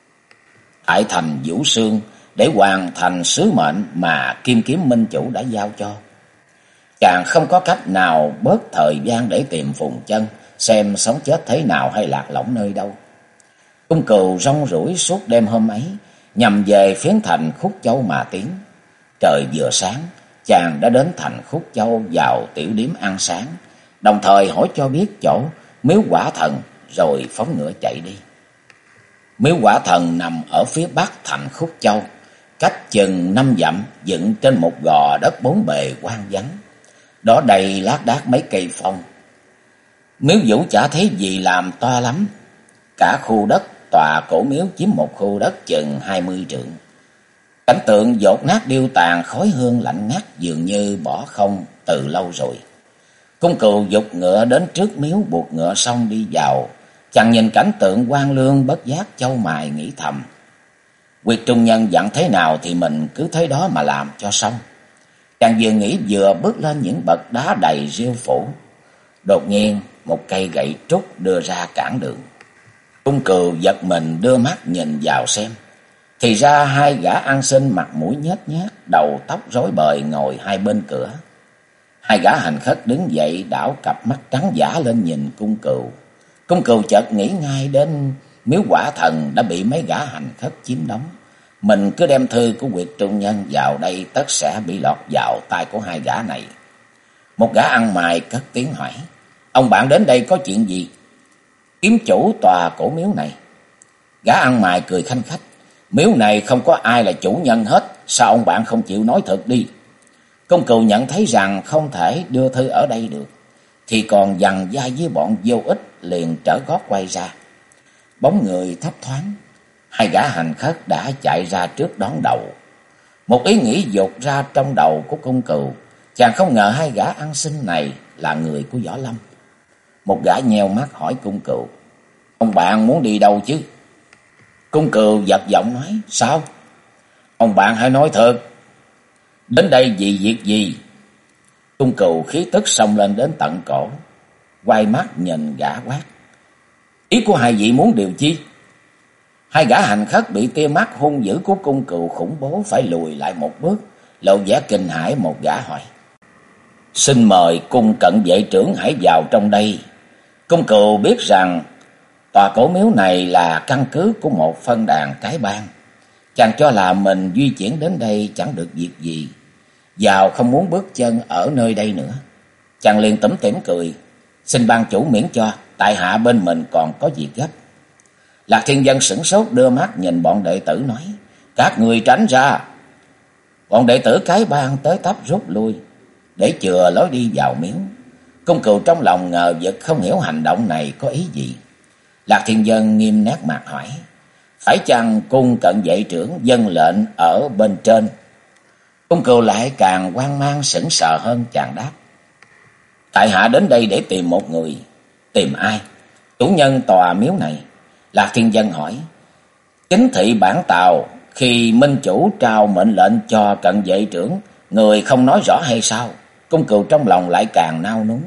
S2: tại thành Vũ Sương để hoàn thành sứ mệnh mà Kim Kiếm Minh Chủ đã giao cho. Chàng không có cách nào bớt thời gian để tìm Phùng Chân, xem sống chết thế nào hay lạc lõng nơi đâu. Cung Cừu rong ruổi suốt đêm hôm ấy, nhằm về phiến thành Khúc Châu mà tiến. Trời vừa sáng, chàng đã đến thành Khúc Châu vào tiểu điếm ăn sáng, đồng thời hỏi cho biết chỗ Miếu Quả Thần, rồi phóng ngựa chạy đi. Miếu Quả Thần nằm ở phía bắc thành Khúc Châu, cách chừng 5 dặm, dựng trên một gò đất bốn bề hoang vắng. Đó đầy lác đác mấy cây phong. Miếu Vũ chả thấy gì làm to lắm. Cả khu đất tòa cổ miếu chiếm một khu đất chừng 20 trượng. Cảnh tượng dột nát điêu tàn, khói hương lạnh ngắt, dường như bỏ không từ lâu rồi. Cung Cừu giục ngựa đến trước miếu, buộc ngựa xong đi vào. Chàng nhìn cảnh tượng hoang lương, bất giác chau mày nghĩ thầm: Quyệt Trung Nhân dặn thế nào thì mình cứ thế đó mà làm cho xong. Chàng vừa nghĩ vừa bước lên những bậc đá đầy rêu phủ. Đột nhiên một cây gậy trúc đưa ra cản đường. Cung Cừu giật mình đưa mắt nhìn vào xem. Thì ra hai gã ăn xin mặt mũi nhếch nhác, đầu tóc rối bời ngồi hai bên cửa. Hai gã hành khất đứng dậy, đảo cặp mắt trắng dã lên nhìn Cung Cừu. Cung Cừu chợt nghĩ ngay đến Miếu Quả Thần đã bị mấy gã hành khất chiếm đóng. Mình cứ đem thư của Quyệt Trung Nhân vào đây, tất sẽ bị lọt vào tay của hai gã này. Một gã ăn mày cất tiếng hỏi: Ông bạn đến đây có chuyện gì? Kiếm chủ tòa cổ miếu này. Gã ăn mày cười khanh khách: Miếu này không có ai là chủ nhân hết, sao ông bạn không chịu nói thật đi? Cung Cừu nhận thấy rằng không thể đưa thư ở đây được, thì còn dằn dai với bọn vô ích, liền trở gót quay ra. Bóng người thấp thoáng, hai gã hành khất đã chạy ra trước đón đầu. Một ý nghĩ dột ra trong đầu của Cung Cừu. Chàng không ngờ hai gã ăn xin này là người của Võ Lâm. Một gã nheo mắt hỏi Cung Cừu: Ông bạn muốn đi đâu chứ? Cung Cừu giật giọng nói: Sao? Ông bạn hãy nói thật. Đến đây vì việc gì? Cung Cừu khí tức xông lên đến tận cổ, quay mắt nhìn gã quát: Ý của hai vị muốn điều chi? Hai gã hành khất bị tia mắt hung dữ của Cung Cừu khủng bố phải lùi lại một bước, lộ vẻ kinh hãi. Một gã hỏi: Xin mời cung cận vệ trưởng hãy vào trong đây. Cung Cừu biết rằng tòa cổ miếu này là căn cứ của một phân đàn cái bang. Chàng cho là mình di chuyển đến đây chẳng được việc gì, vào không muốn bước chân ở nơi đây nữa. Chàng liền tủm tỉm cười: Xin ban chủ miễn cho, tại hạ bên mình còn có việc gấp. Lạc Thiên Vân sửng sốt, đưa mắt nhìn bọn đệ tử nói: Các người tránh ra. Bọn đệ tử cái bang tới tấp rút lui để chừa lối đi vào miếu. Cung Cừu trong lòng ngờ vực, không hiểu hành động này có ý gì. Lạc Thiên Vân nghiêm nét mặt hỏi: Phải chăng cung cận vệ trưởng vâng lệnh ở bên trên? Cung Cừu lại càng hoang mang sững sờ hơn, chàng đáp: Tại hạ đến đây để tìm một người. Tìm ai? Chủ nhân tòa miếu này. Lạc Thiên Vân hỏi: Chính thị bản tào, khi minh chủ trao mệnh lệnh cho cận vệ trưởng, người không nói rõ hay sao? Cung Cừu trong lòng lại càng nao núng.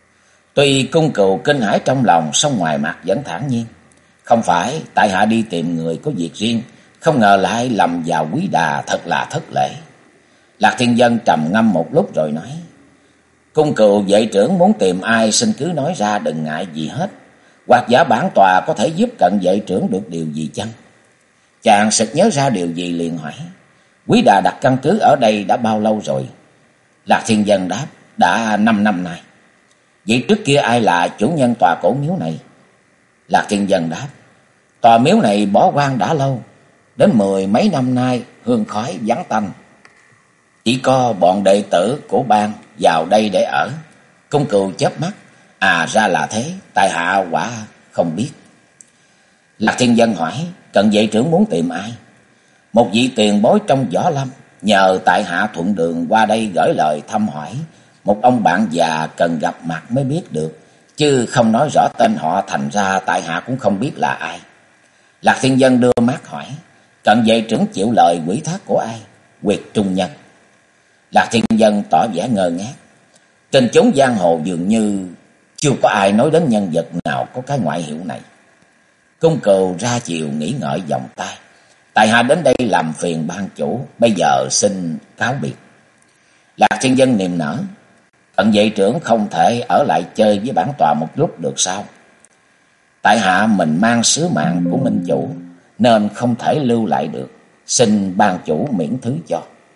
S2: Tuy Cung Cừu kinh hãi trong lòng, song ngoài mặt vẫn thản nhiên: Không phải, tại hạ đi tìm người có việc riêng, không ngờ lại lầm vào quý đà, thật là thất lễ. Lạc Thiên Vân trầm ngâm một lúc rồi nói: Cung Cừu vệ trưởng muốn tìm ai xin cứ nói ra, đừng ngại gì hết. Hoặc giả bản tòa có thể giúp cận vệ trưởng được điều gì chăng? Chàng sực nhớ ra điều gì liền hỏi: Quý đà đặt căn cứ ở đây đã bao lâu rồi? Lạc Thiên Vân đáp: Đã 5 năm nay. Vậy trước kia ai là chủ nhân tòa cổ miếu này? Lạc Thiên Dân đáp: tòa miếu này bỏ hoang đã lâu, đến 10 mấy năm nay hương khói vắng tanh. Chỉ có bọn đệ tử của bang vào đây để ở. Cung Cừu chớp mắt: à ra là thế, tại hạ quả không biết. Lạc Thiên Dân hỏi: Cận vệ trưởng muốn tìm ai? Một vị tiền bối trong võ lâm, nhờ tại hạ thuận đường qua đây gửi lời thăm hỏi. Một ông bạn già cần gặp mặt mới biết được, chứ không nói rõ tên họ, thành ra tại hạ cũng không biết là ai. Lạc Thiên Dân đưa mắt hỏi: Cận vệ trưởng chịu lời quỷ thác của ai? Quyệt Trung Nhân. Lạc Thiên Dân tỏ vẻ ngơ ngác. Trên chốn giang hồ dường như chưa có ai nói đến nhân vật nào có cái ngoại hiệu này. Cung Cừu ra chiều nghĩ ngợi vòng tay: tại hạ đến đây làm phiền ban chủ, bây giờ xin cáo biệt. Lạc Thiên Dân niềm nở: Cận vệ trưởng không thể ở lại chơi với bản tọa một lúc được sao? Tại hạ mình mang sứ mạng của minh chủ nên không thể lưu lại được, xin ban chủ miễn thứ cho.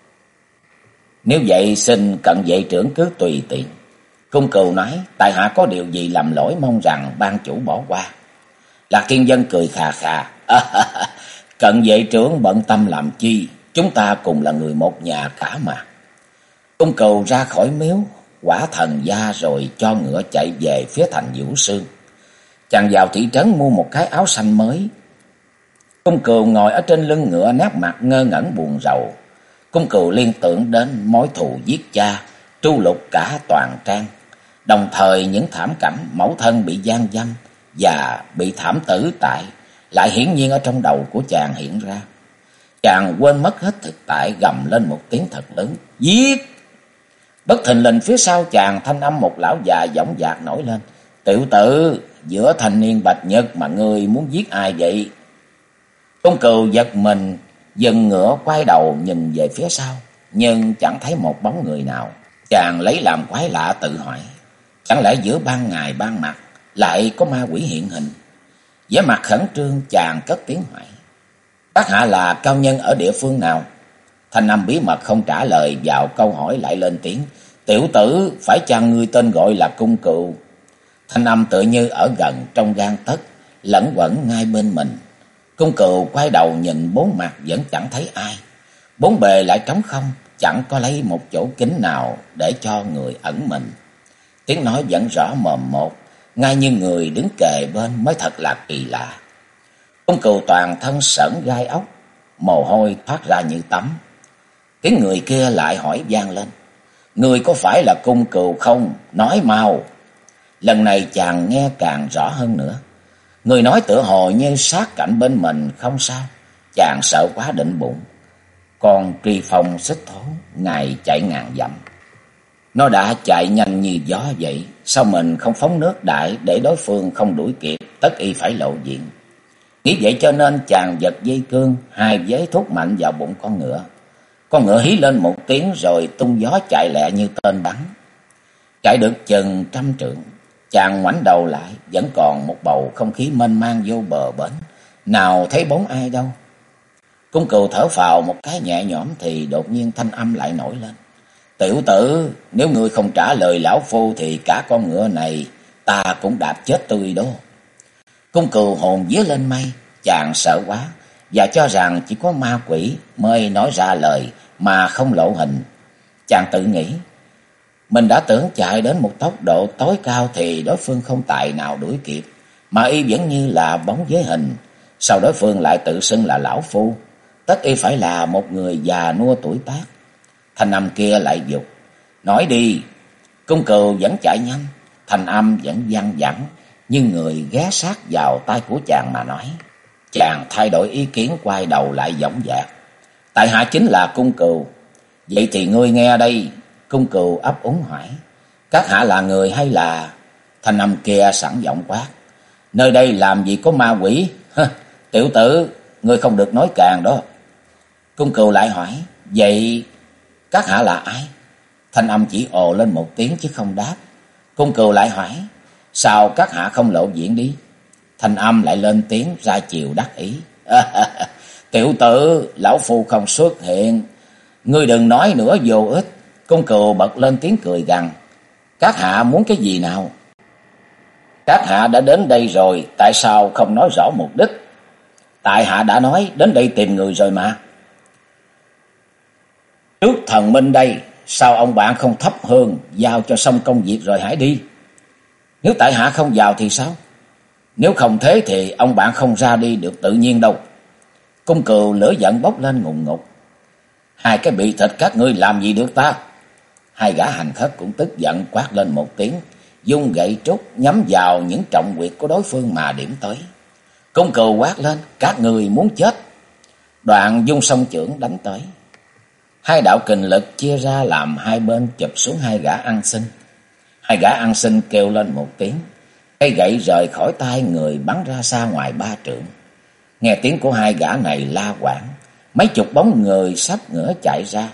S2: Nếu vậy xin cận vệ trưởng cứ tùy tiện. Cung Cừu nói: tại hạ có điều gì làm lỗi, mong rằng ban chủ bỏ qua. Lạc Thiên Dân cười khà khà: Cận vệ trưởng bận tâm làm chi, chúng ta cùng là người một nhà cả mà. Cung Cừu ra khỏi miếu, quả thần gia rồi cho ngựa chạy về phía thành Vũ Sương. Chàng vào thị trấn mua một cái áo xanh mới. Cung Cừu ngồi ở trên lưng ngựa, nét mặt ngơ ngẩn buồn rầu. Cung Cừu liên tưởng đến mối thù giết cha, tru lục cả toàn trang, đồng thời những thảm cảnh mẫu thân bị gian dâm và bị thảm tử tại lại hiển nhiên ở trong đầu của chàng hiện ra. Chàng quên mất hết thực tại, gầm lên một tiếng thật lớn: giết! Bất thình lình phía sau chàng, thanh âm một lão già dõng dạc nổi lên: tiểu tử, giữa thanh niên bạch nhật mà ngươi muốn giết ai vậy? Cung Cừu giật mình, dừng ngựa quay đầu nhìn về phía sau, nhưng chẳng thấy một bóng người nào. Chàng lấy làm quái lạ, tự hỏi: chẳng lẽ giữa ban ngày ban mặt lại có ma quỷ hiện hình? Vẻ mặt khẩn trương, chàng cất tiếng hỏi: các hạ là cao nhân ở địa phương nào? Thanh âm bí mật không trả lời vào câu hỏi lại lên tiếng: tiểu tử, phải chăng ngươi tên gọi là Cung Cừu? Thanh âm tựa như ở gần trong gang tấc, lẫn quẩn ngay bên mình. Cung Cừu quay đầu nhìn bốn mặt vẫn chẳng thấy ai. Bốn bề lại trống không, chẳng có lấy một chỗ kín nào để cho người ẩn mình. Tiếng nói vẫn rõ mồm một, ngay như người đứng kề bên mới thật là kỳ lạ. Cung Cừu toàn thân sởn gai ốc, mồ hôi thoát ra như tắm. Tiếng người kia lại hỏi vang lên: ngươi có phải là Cung Cừu không? Nói mau. Lần này chàng nghe càng rõ hơn nữa. Người nói tựa hồ như sát cạnh bên mình không sao. Chàng sợ quá định bụng: con truy phong xích thố, ngày chạy ngàn dặm. Nó đã chạy nhanh như gió vậy, sao mình không phóng nước đại để đối phương không đuổi kịp, tất y phải lộ diện. Nghĩ vậy cho nên chàng giật dây cương, hai vế thúc mạnh vào bụng con ngựa. Con ngựa hí lên một tiếng rồi tung gió chạy lẹ như tên bắn. Chạy được chừng 100 trượng, chàng ngoảnh đầu lại, vẫn còn một bầu không khí mênh mang vô bờ bến, nào thấy bóng ai đâu. Cung Cừu thở phào một cái nhẹ nhõm thì đột nhiên thanh âm lại nổi lên: tiểu tử, nếu ngươi không trả lời lão phu thì cả con ngựa này ta cũng đạp chết tươi đó. Cung Cừu hồn vía lên mây, chàng sợ quá và cho rằng chỉ có ma quỷ mới nói ra lời mà không lộ hình. Chàng tự nghĩ, mình đã tưởng chạy đến một tốc độ tối cao thì đối phương không tài nào đuổi kịp, mà y vẫn như là bóng với hình. Sao đối phương lại tự xưng là lão phu? Tất y phải là một người già nua tuổi tác. Thanh âm kia lại dục: nói đi. Cung Cừu vẫn chạy nhanh, thanh âm vẫn văng vẳng, nhưng người ghé sát vào tai của chàng mà nói. Chàng thay đổi ý kiến, quay đầu lại dõng dạc: tại hạ chính là Cung Cừu. Vậy thì ngươi nghe đây. Cung Cừu ấp úng hỏi: các hạ là người hay là? Thanh âm kia sẵn giọng quát: nơi đây làm gì có ma quỷ? Tiểu tử, ngươi không được nói càng đó. Cung Cừu lại hỏi: vậy các hạ là ai? Thanh âm chỉ ồ lên một tiếng chứ không đáp. Cung Cừu lại hỏi: sao các hạ không lộ diện đi? Thanh âm lại lên tiếng ra chiều đắc ý: tiểu tử, lão phu không xuất hiện, ngươi đừng nói nữa vô ích. Cung Cừu bật lên tiếng cười gằn: các hạ muốn cái gì nào? Các hạ đã đến đây rồi, tại sao không nói rõ mục đích? Tại hạ đã nói đến đây tìm người rồi mà. Trước thần minh đây, sao ông bạn không thắp hương giao cho xong công việc rồi hãy đi? Nếu tại hạ không vào thì sao? Nếu không thế thì ông bạn không ra đi được tự nhiên đâu. Cung Cừu lửa giận bốc lên ngùn ngụt. Hai cái bị thịt các ngươi làm gì được ta? Hai gã hành khất cũng tức giận quát lên một tiếng, dung gậy trúc nhắm vào những trọng huyệt của đối phương mà điểm tới. Cung Cừu quát lên, các người muốn chết. Đoạn dung song chưởng đánh tới. Hai đạo kình lực chia ra làm hai bên chụp xuống hai gã ăn xin. Hai gã ăn xin kêu lên một tiếng, cây gậy rời khỏi tay người bắn ra xa ngoài 3 trượng. Nghe tiếng của hai gã này la quảng, mấy chục bóng người sắp ngửa chạy ra.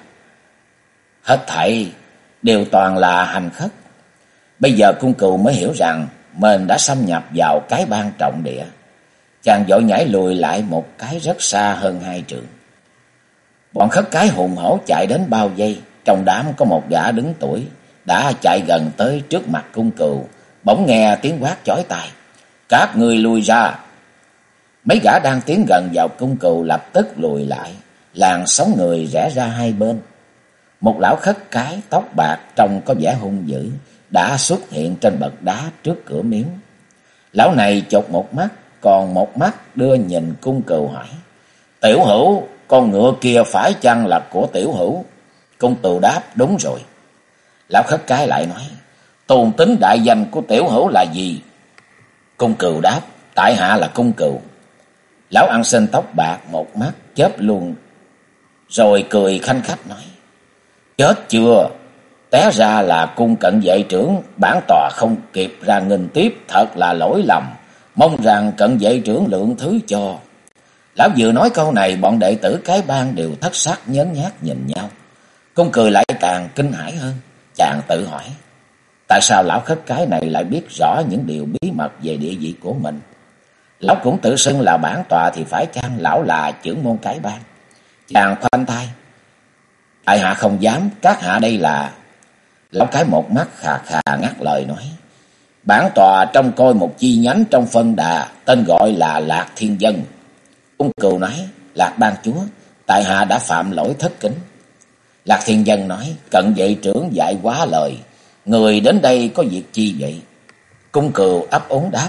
S2: Hết thảy đều toàn là hành khất. Bây giờ Cung Cừu mới hiểu rằng mình đã xâm nhập vào cái bang trọng địa. Chàng vội nhảy lùi lại một cái rất xa hơn 2 trượng. Bọn khất cái hùng hổ chạy đến bao vây. Trong đám có một gã đứng tuổi đã chạy gần tới trước mặt Cung Cừu, bỗng nghe tiếng quát chói tai: các ngươi lùi ra! Mấy gã đang tiến gần vào Cung Cừu lập tức lùi lại, làn sóng người rẽ ra hai bên. Một lão khất cái tóc bạc trông có vẻ hung dữ đã xuất hiện trên bậc đá trước cửa miếu. Lão này chột một mắt, còn một mắt đưa nhìn Cung Cừu hỏi: tiểu hữu, con ngựa kia phải chăng là của tiểu hữu? Cung Cừu đáp: đúng rồi. Lão khất cái lại nói: tôn tính đại danh của tiểu hữu là gì? Cung Cừu đáp: tại hạ là Cung Cừu. Lão ăn xin tóc bạc một mắt chớp luôn, rồi cười khanh khách nói: chết chưa? Té ra là Cung cận vệ trưởng, bản tòa không kịp ra nghênh tiếp, thật là lỗi lầm, mong rằng cận vệ trưởng lượng thứ cho. Lão vừa nói câu này, bọn đệ tử cái bang đều thất sắc nhớn nhác nhìn nhau. Cung cười lại càng kinh hãi hơn. Chàng tự hỏi, tại sao lão khất cái này lại biết rõ những điều bí mật về địa vị của mình? Lão cũng tự xưng là bản tọa thì phải chăng lão là trưởng môn cái bang? Chàng khoanh tay: tại hạ không dám, các hạ đây là... Lão cái một mắt khà khà ngắt lời nói: bản tọa trông coi một chi nhánh trong phân đà, tên gọi là Lạc Thiên Dân. Cung Cừu nói: Lạc ban chúa, tại hạ đã phạm lỗi thất kính. Lạc Thiên Dân nói: cận vệ trưởng dạy quá lời, người đến đây có việc chi vậy? Cung Cừu ấp úng đáp: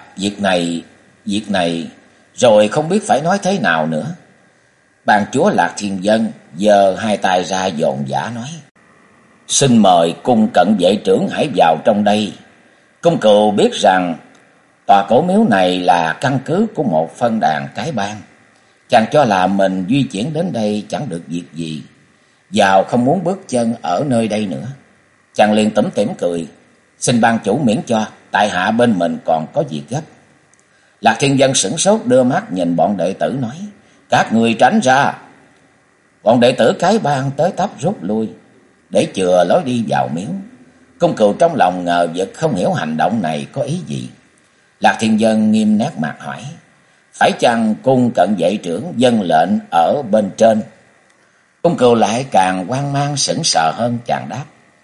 S2: việc này, rồi không biết phải nói thế nào nữa. Ban chúa Lạc Thiên Dân giơ hai tay ra dồn dã nói: xin mời cung cận vệ trưởng hãy vào trong đây. Cung Cừu biết rằng tòa cổ miếu này là căn cứ của một phân đàn cái bang. Chàng cho là mình di chuyển đến đây chẳng được việc gì, vào không muốn bước chân ở nơi đây nữa. Chàng liền tủm tỉm cười: xin ban chủ miễn cho, tại hạ bên mình còn có việc gấp. Lạc Thiên Dân sửng sốt đưa mắt nhìn bọn đệ tử nói: các người tránh ra. Bọn đệ tử cái bang tới tấp rút lui để chừa lối đi vào miếu. Cung Cừu trong lòng ngờ vực không hiểu hành động này có ý gì. Lạc Thiên Dân nghiêm nét mặt hỏi: phải chăng cung cận vệ trưởng vâng lệnh ở bên trên? Cung Cừu lại càng hoang mang sững sờ hơn, chàng đáp: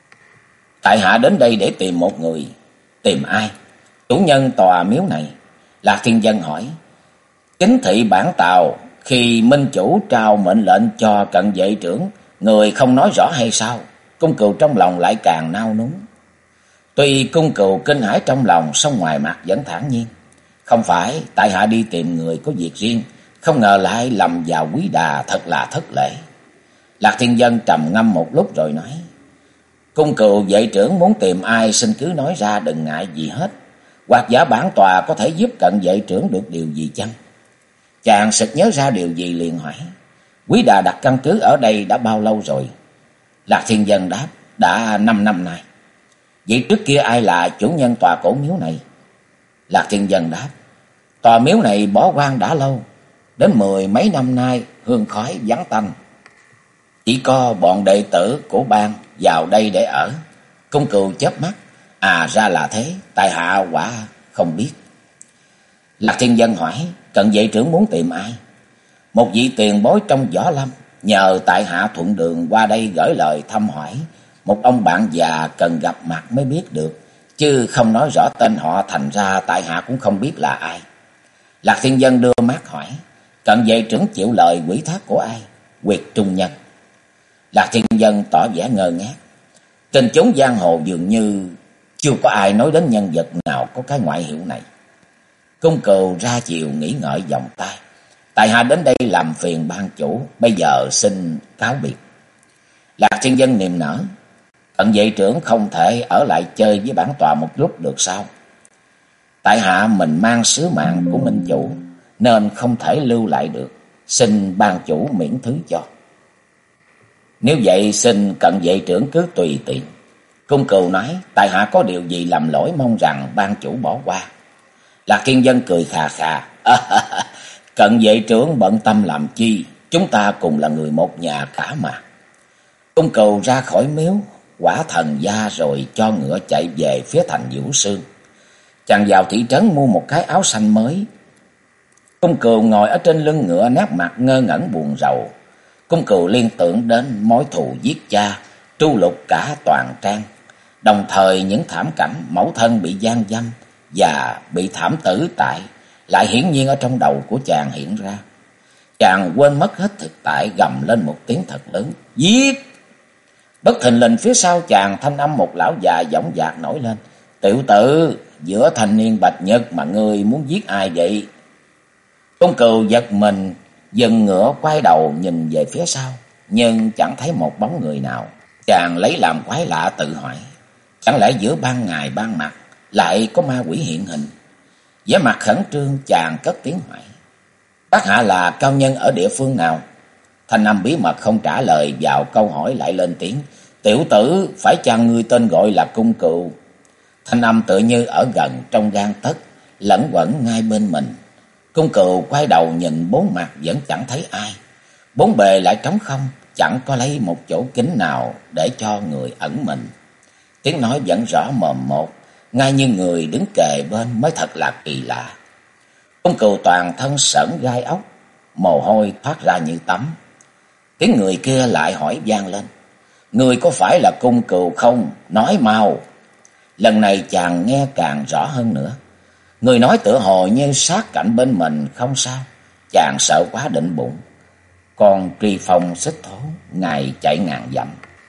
S2: tại hạ đến đây để tìm một người. Tìm ai? Chủ nhân tòa miếu này. Lạc Thiên Dân hỏi: chính thị bản tào khi minh chủ trao mệnh lệnh cho cận vệ trưởng, người không nói rõ hay sao? Cung Cừu trong lòng lại càng nao núng. Tuy Cung Cừu kinh hãi trong lòng, song ngoài mặt vẫn thản nhiên: không phải, tại hạ đi tìm người có việc riêng, không ngờ lại lầm vào quý đà, thật là thất lễ. Lạc Thiên Dân trầm ngâm một lúc rồi nói: Cung Cừu vệ trưởng muốn tìm ai xin cứ nói ra, đừng ngại gì hết. Hoặc giả bản tòa có thể giúp cận vệ trưởng được điều gì chăng? Chàng sực nhớ ra điều gì liền hỏi: quý đà đặt căn cứ ở đây đã bao lâu rồi? Lạc Thiên Dân đáp: đã 5 năm nay. Vậy trước kia ai là chủ nhân tòa cổ miếu này? Lạc Thiên Dân đáp: tòa miếu này bỏ hoang đã lâu, đến 10 mấy năm nay hương khói vắng tanh, chỉ có bọn đệ tử của bang vào đây để ở. Cung Cừu chớp mắt: à ra là thế, tại hạ quả không biết. Lạc Thiên Dân hỏi: cận vệ trưởng muốn tìm ai? Một vị tiền bối trong võ lâm, nhờ tại hạ thuận đường qua đây gửi lời thăm hỏi, một ông bạn già cần gặp mặt mới biết được, chứ không nói rõ tên họ, thành ra tại hạ cũng không biết là ai. Lạc Thiên Dân đưa mắt hỏi, cận vệ trưởng chịu lời quỷ thác của ai? Quyệt Trung Nhân. Lạc Thiên Dân tỏ vẻ ngơ ngác. Trên chốn giang hồ dường như chưa có ai nói đến nhân vật nào có cái ngoại hiệu này. Cung Cừu ra chiều nghĩ ngợi vòng tay. Tại hạ đến đây làm phiền ban chủ, bây giờ xin cáo biệt. Lạc Thiên Dân niềm nở, cận vệ trưởng không thể ở lại chơi với bản tọa một lúc được sao? Tại hạ mình mang sứ mạng của minh chủ nên không thể lưu lại được, xin ban chủ miễn thứ cho. Nếu vậy xin cận vệ trưởng cứ tùy tiện. Cung Cừu nói, tại hạ có điều gì làm lỗi mong rằng ban chủ bỏ qua. Lạc Thiên Dân cười khà khà, cận vệ trưởng bận tâm làm chi, chúng ta cùng là người một nhà cả mà. Cung Cừu ra khỏi miếu, quả thần gia rồi cho ngựa chạy về phía thành Vũ Sương. Chàng vào thị trấn mua một cái áo xanh mới. Cung Cừu ngồi ở trên lưng ngựa, nét mặt ngơ ngẩn buồn rầu. Cung Cừu liên tưởng đến mối thù giết cha, tru lục cả toàn trang, đồng thời những thảm cảnh mẫu thân bị gian dâm và bị thảm tử tại lại hiển nhiên ở trong đầu của chàng hiện ra. Chàng quên mất hết thực tại, gầm lên một tiếng thật lớn, giết! Bất thình lình phía sau chàng thanh âm một lão già dõng dạc nổi lên, tiểu tử, giữa thanh niên bạch nhật mà ngươi muốn giết ai vậy? Cung Cừu giật mình, dừng ngựa quay đầu nhìn về phía sau, nhưng chẳng thấy một bóng người nào. Chàng lấy làm quái lạ tự hỏi, chẳng lẽ giữa ban ngày ban mặt lại có ma quỷ hiện hình? Vẻ mặt khẩn trương chàng cất tiếng hỏi, bác hạ là cao nhân ở địa phương nào? Thanh âm bí mật không trả lời vào câu hỏi lại lên tiếng, tiểu tử, phải chăng ngươi tên gọi là Cung Cừu? Thanh âm tựa như ở gần trong gang tấc, lẫn quẩn ngay bên mình. Cung Cừu quay đầu nhìn bốn mặt vẫn chẳng thấy ai. Bốn bề lại trống không, chẳng có lấy một chỗ kín nào để cho người ẩn mình. Tiếng nói vẫn rõ mồm một, ngay như người đứng kề bên mới thật là kỳ lạ. Cung Cừu toàn thân sởn gai ốc, mồ hôi thoát ra như tắm. Tiếng người kia lại hỏi vang lên, người có phải là Cung Cừu không? Nói mau. Lần này chàng nghe càng rõ hơn nữa. Người nói tựa hồ như sát cạnh bên mình không sao. Chàng sợ quá định bụng, còn truy phong xích thố, ngày chạy ngàn dặm.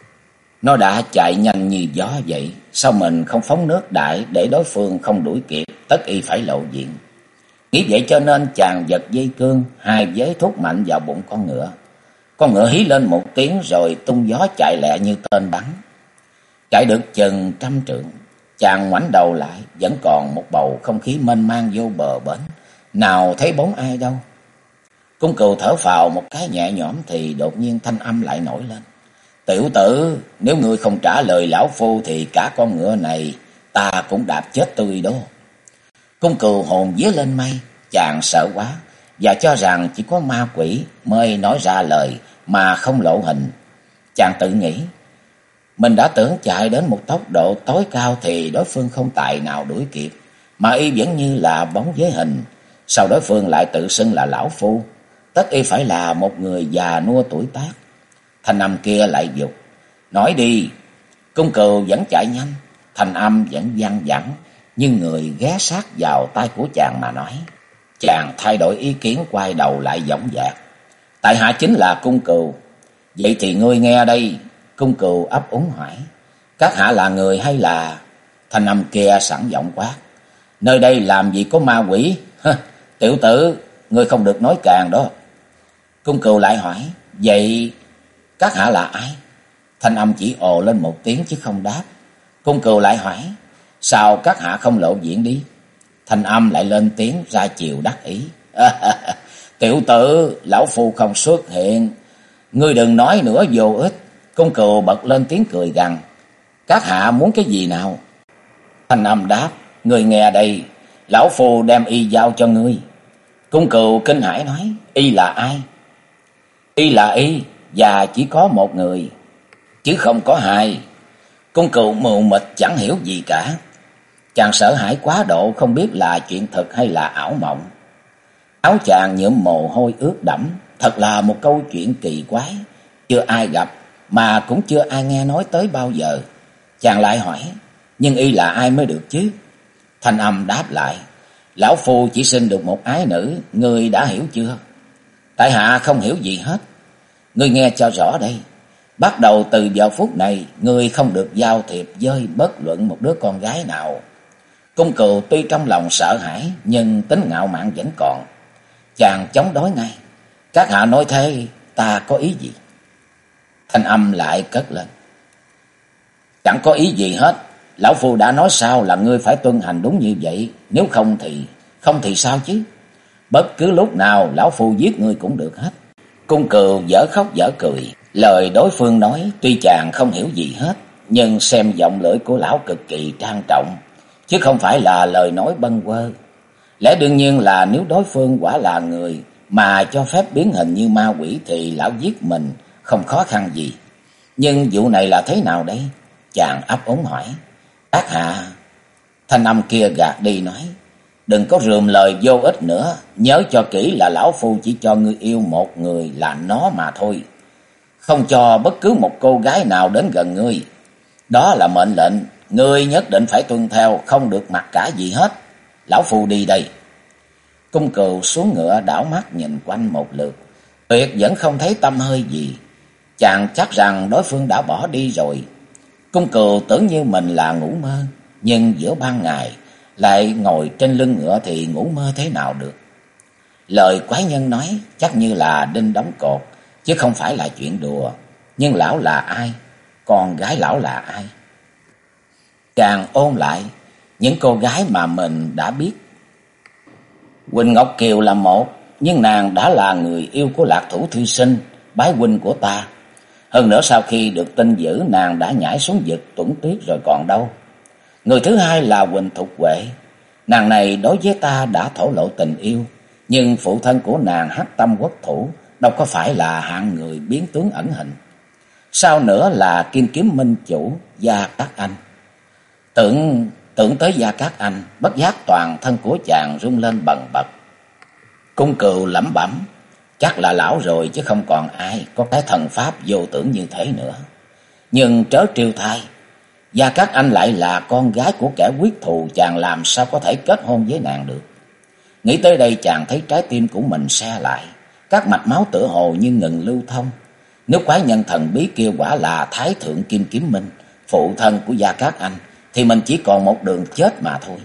S2: Nó đã chạy nhanh như gió vậy, sao mình không phóng nước đại để đối phương không đuổi kịp, tất y phải lộ diện. Nghĩ vậy cho nên chàng giật dây cương, hai vế thúc mạnh vào bụng con ngựa. Con ngựa hí lên một tiếng rồi tung gió chạy lẹ như tên bắn. Chạy được chừng 100 trượng, chàng ngoảnh đầu lại, vẫn còn một bầu không khí mênh mang vô bờ bến, nào thấy bóng ai đâu. Cung Cừu thở phào một cái nhẹ nhõm thì đột nhiên thanh âm lại nổi lên, tiểu tử, nếu ngươi không trả lời lão phu thì cả con ngựa này ta cũng đạp chết tươi đó. Cung Cừu hồn vía lên mây, chàng sợ quá và cho rằng chỉ có ma quỷ mới nói ra lời mà không lộ hình. Chàng tự nghĩ, mình đã tưởng chạy đến một tốc độ tối cao thì đối phương không tài nào đuổi kịp, mà y vẫn như là bóng với hình. Sao đối phương lại tự xưng là lão phu? Tất y phải là một người già nua tuổi tác. Thanh âm kia lại dục, nói đi. Cung Cừu vẫn chạy nhanh, thanh âm vẫn văng vẳng, nhưng người ghé sát vào tai của chàng mà nói. Chàng thay đổi ý kiến, quay đầu lại dõng dạc, tại hạ chính là Cung Cừu. Vậy thì ngươi nghe đây. Cung Cừu ấp úng hỏi, các hạ là người hay là? Thanh âm kia sẵn giọng quát, nơi đây làm gì có ma quỷ? Tiểu tử, ngươi không được nói càng đó. Cung Cừu lại hỏi, vậy các hạ là ai? Thanh âm chỉ ồ lên một tiếng chứ không đáp. Cung Cừu lại hỏi, sao các hạ không lộ diện đi? Thanh âm lại lên tiếng ra chiều đắc ý, tiểu tử, lão phu không xuất hiện, ngươi đừng nói nữa vô ích. Cung Cừu bật lên tiếng cười gằn, các hạ muốn cái gì nào? Thanh âm đáp, ngươi nghe đây, lão phu đem y giao cho ngươi. Cung Cừu kinh hãi nói, y là ai? Y là y, và chỉ có một người, chứ không có hai. Cung Cừu mù mịt chẳng hiểu gì cả. Chàng sợ hãi quá độ, không biết là chuyện thật hay là ảo mộng. Áo chàng nhuộm mồ hôi ướt đẫm, thật là một câu chuyện kỳ quái, chưa ai gặp mà cũng chưa ai nghe nói tới bao giờ. Chàng lại hỏi, Nhưng y là ai mới được chứ? Thanh âm đáp lại: Lão phu chỉ sinh được một ái nữ, ngươi đã hiểu chưa? Tại hạ không hiểu gì hết. Ngươi nghe cho rõ đây. Bắt đầu từ giờ phút này, ngươi không được giao thiệp với bất luận một đứa con gái nào. Cung Cừu tuy trong lòng sợ hãi, nhưng tính ngạo mạn vẫn còn. Chàng chống đối ngay: Các hạ nói thế, ta có ý gì? Thanh âm lại cất lên: Chẳng có ý gì hết. Lão phu đã nói sao là ngươi phải tuân hành đúng như vậy. Nếu không thì sao chứ? Bất cứ lúc nào lão phu giết ngươi cũng được hết. Cung Cừu dở khóc dở cười. Lời đối phương nói tuy chàng không hiểu gì hết, nhưng xem giọng lưỡi của lão cực kỳ trang trọng, chứ không phải là lời nói bâng quơ. Lẽ đương nhiên là nếu đối phương quả là người mà cho phép biến hình như ma quỷ thì lão giết mình không khó khăn gì. Nhưng vụ này là thế nào đây? Chàng ấp úng hỏi. Các hạ. Thanh âm kia gạt đi nói: Đừng có rườm lời vô ích nữa. Nhớ cho kỹ là lão phu chỉ cho ngươi yêu một người là nó mà thôi. Không cho bất cứ một cô gái nào đến gần ngươi. Đó là mệnh lệnh, ngươi nhất định phải tuân theo, không được mặc cả gì hết. Lão phu đi đây. Cung Cừu xuống ngựa đảo mắt nhìn quanh một lượt, tuyệt vẫn không thấy tăm hơi gì. Chàng chắc rằng đối phương đã bỏ đi rồi. Cung Cừu tưởng như mình là ngủ mơ, nhưng giữa ban ngày lại ngồi trên lưng ngựa thì ngủ mơ thế nào được. Lời quái nhân nói chắc như là đinh đóng cột, chứ không phải là chuyện đùa. Nhưng lão là ai? Con gái lão là ai? Chàng ôn lại những cô gái mà mình đã biết. Quỳnh Ngọc Kiều là một, nhưng nàng đã là người yêu của Lạc Thủ Thư Sinh, bái huynh của ta. Hơn nữa sau khi được tin dữ, nàng đã nhảy xuống vực Tuẩn Tuyết rồi còn đâu. Người thứ hai là Quỳnh Thục Huệ. Nàng này đối với ta đã thổ lộ tình yêu, nhưng phụ thân của nàng Hắc Tâm Quốc Thủ đâu có phải là hạng người biến tướng ẩn hình. Sau nữa là Kim Kiếm Minh Chủ Gia Cát Anh. Tưởng tới Gia Cát Anh, bất giác toàn thân của chàng rung lên bần bật. Cung Cừu lẩm bẩm: Chắc là lão rồi, chứ không còn ai có cái thần pháp vô tưởng như thế nữa. Nhưng trớ trêu thay, Gia Cát Anh lại là con gái của kẻ quyết thù, chàng làm sao có thể kết hôn với nàng được. Nghĩ tới đây chàng thấy trái tim của mình se lại, các mạch máu tựa hồ như ngừng lưu thông. Nếu quái nhân thần bí kia quả là Thái Thượng Kim Kiếm Minh, phụ thân của Gia Cát Anh, thì mình chỉ còn một đường chết mà thôi.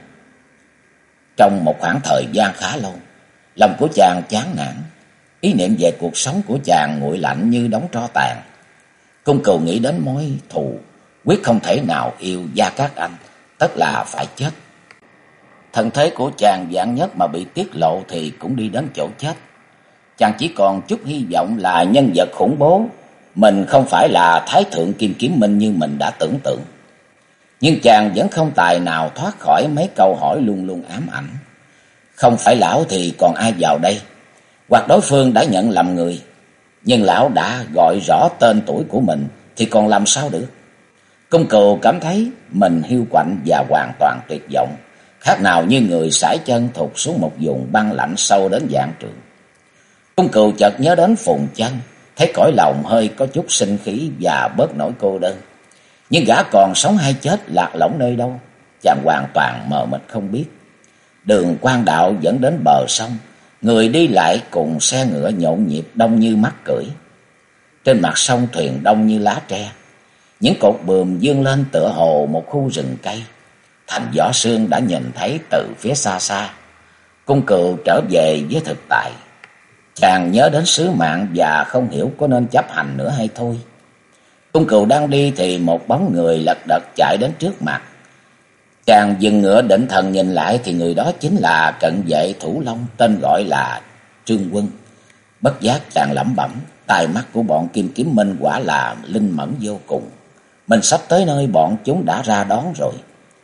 S2: Trong một khoảng thời gian khá lâu, lòng của chàng chán nản, ý niệm về cuộc sống của chàng nguội lạnh như đống tro tàn. Cung Cừu nghĩ đến mối thù, quyết không thể nào yêu Gia Cát Anh, tất là phải chết. Thân thế của chàng vạn nhất mà bị tiết lộ thì cũng đi đến chỗ chết. Chàng chỉ còn chút hy vọng là nhân vật khủng bố mình không phải là Thái Thượng Kim Kiếm Minh như mình đã tưởng tượng. Nhưng chàng vẫn không tài nào thoát khỏi mấy câu hỏi luôn luôn ám ảnh. Không phải lão thì còn ai vào đây? Hoặc đối phương đã nhận lầm người, nhưng lão đã gọi rõ tên tuổi của mình thì còn làm sao được? Cung Cừu cảm thấy mình hiu quạnh và hoàn toàn tuyệt vọng, khác nào như người sải chân thụt xuống một vùng băng lạnh sâu đến vạn trượng. Cung Cừu chợt nhớ đến Phùng Chân, thấy cõi lòng hơi có chút sinh khí và bớt nỗi cô đơn. Nhưng gã còn sống hay chết, lạc lõng nơi đâu, chàng hoàn toàn mờ mịt không biết. Đường quan đạo dẫn đến bờ sông, người đi lại cùng xe ngựa nhộn nhịp đông như mắc cưỡi. Trên mặt sông thuyền đông như lá tre, những cột buồm vươn lên tựa hồ một khu rừng cây. Thành Võ Sương đã nhìn thấy từ phía xa xa. Cung Cừu trở về với thực tại. Chàng nhớ đến sứ mạng và không hiểu có nên chấp hành nữa hay thôi. Cung Cừu đang đi thì một bóng người lật đật chạy đến trước mặt. Chàng dừng ngựa định thần nhìn lại thì người đó chính là cận vệ Thủ Long, tên gọi là Trương Quân. Bất giác chàng lẩm bẩm, tai mắt của bọn Kim Kiếm Minh quả là linh mẫn vô cùng. Mình sắp tới nơi bọn chúng đã ra đón rồi.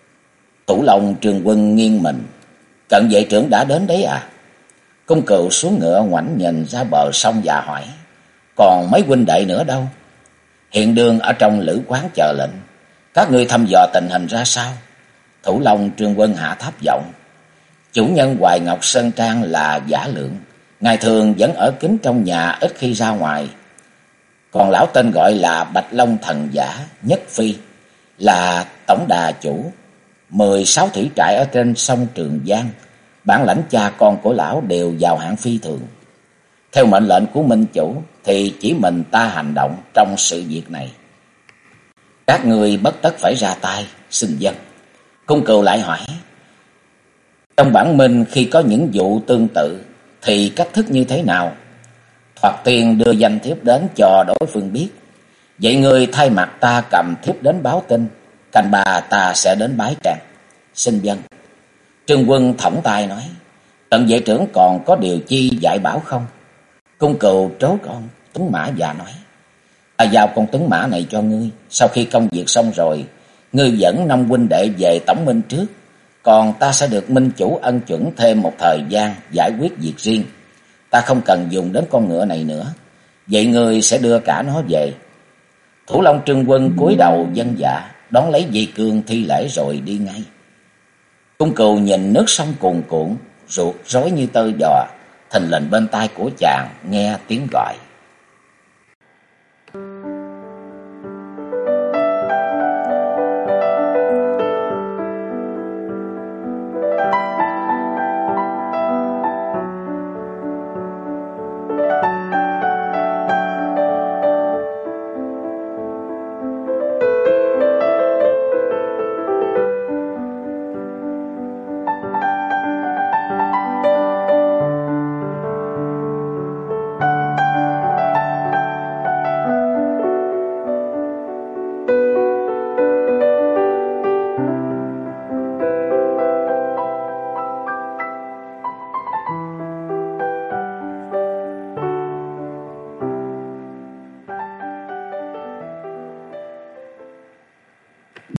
S2: Thủ Long Trương Quân nghiêng mình: Cận vệ trưởng đã đến đấy à? Cung Cừu xuống ngựa ngoảnh nhìn ra bờ sông và hỏi: Còn mấy huynh đệ nữa đâu? Hiện đương ở trong lữ quán chờ lệnh. Các ngươi thăm dò tình hình ra sao? Thủ Long Trương Quân hạ thấp giọng: Chủ nhân Hoài Ngọc Sơn Trang là Giả Lượng, ngày thường vẫn ở kín trong nhà, ít khi ra ngoài. Còn lão tên gọi là Bạch Long Thần Giả Nhất Phi, là tổng đà chủ 16 thủy trại ở trên sông Trường Giang. Bản lãnh cha con của lão đều giàu hạng phi thường. Theo mệnh lệnh của minh chủ thì chỉ mình ta hành động trong sự việc này. Các người bất tất phải ra tay, xin dân. Cung Cừu lại hỏi, trong bản minh khi có những vụ tương tự thì cách thức như thế nào? Thoạt tiên đưa danh thiếp đến cho đối phương biết. Vậy người thay mặt ta cầm thiếp đến báo tin, canh ba ta sẽ đến bái tràng. Xin dân. Trương Quân thõng tay nói, tận vệ trưởng còn có điều chi dạy bảo không? Cung Cừu trố con Tuấn Mã và nói, ta giao con Tuấn Mã này cho ngươi. Sau khi công việc xong rồi, ngươi dẫn 5 huynh đệ về tổng minh trước. Còn ta sẽ được minh chủ ân chuẩn thêm một thời gian giải quyết việc riêng. Ta không cần dùng đến con ngựa này nữa. Vậy ngươi sẽ đưa cả nó về. Thủ Long Trương Quân cúi đầu vâng dạ, đón lấy dây cương thi lễ rồi đi ngay. Cung Cừu nhìn nước sông cuồn cuộn, ruột rối như tơ giò. Thình lình bên tai của chàng nghe tiếng gọi.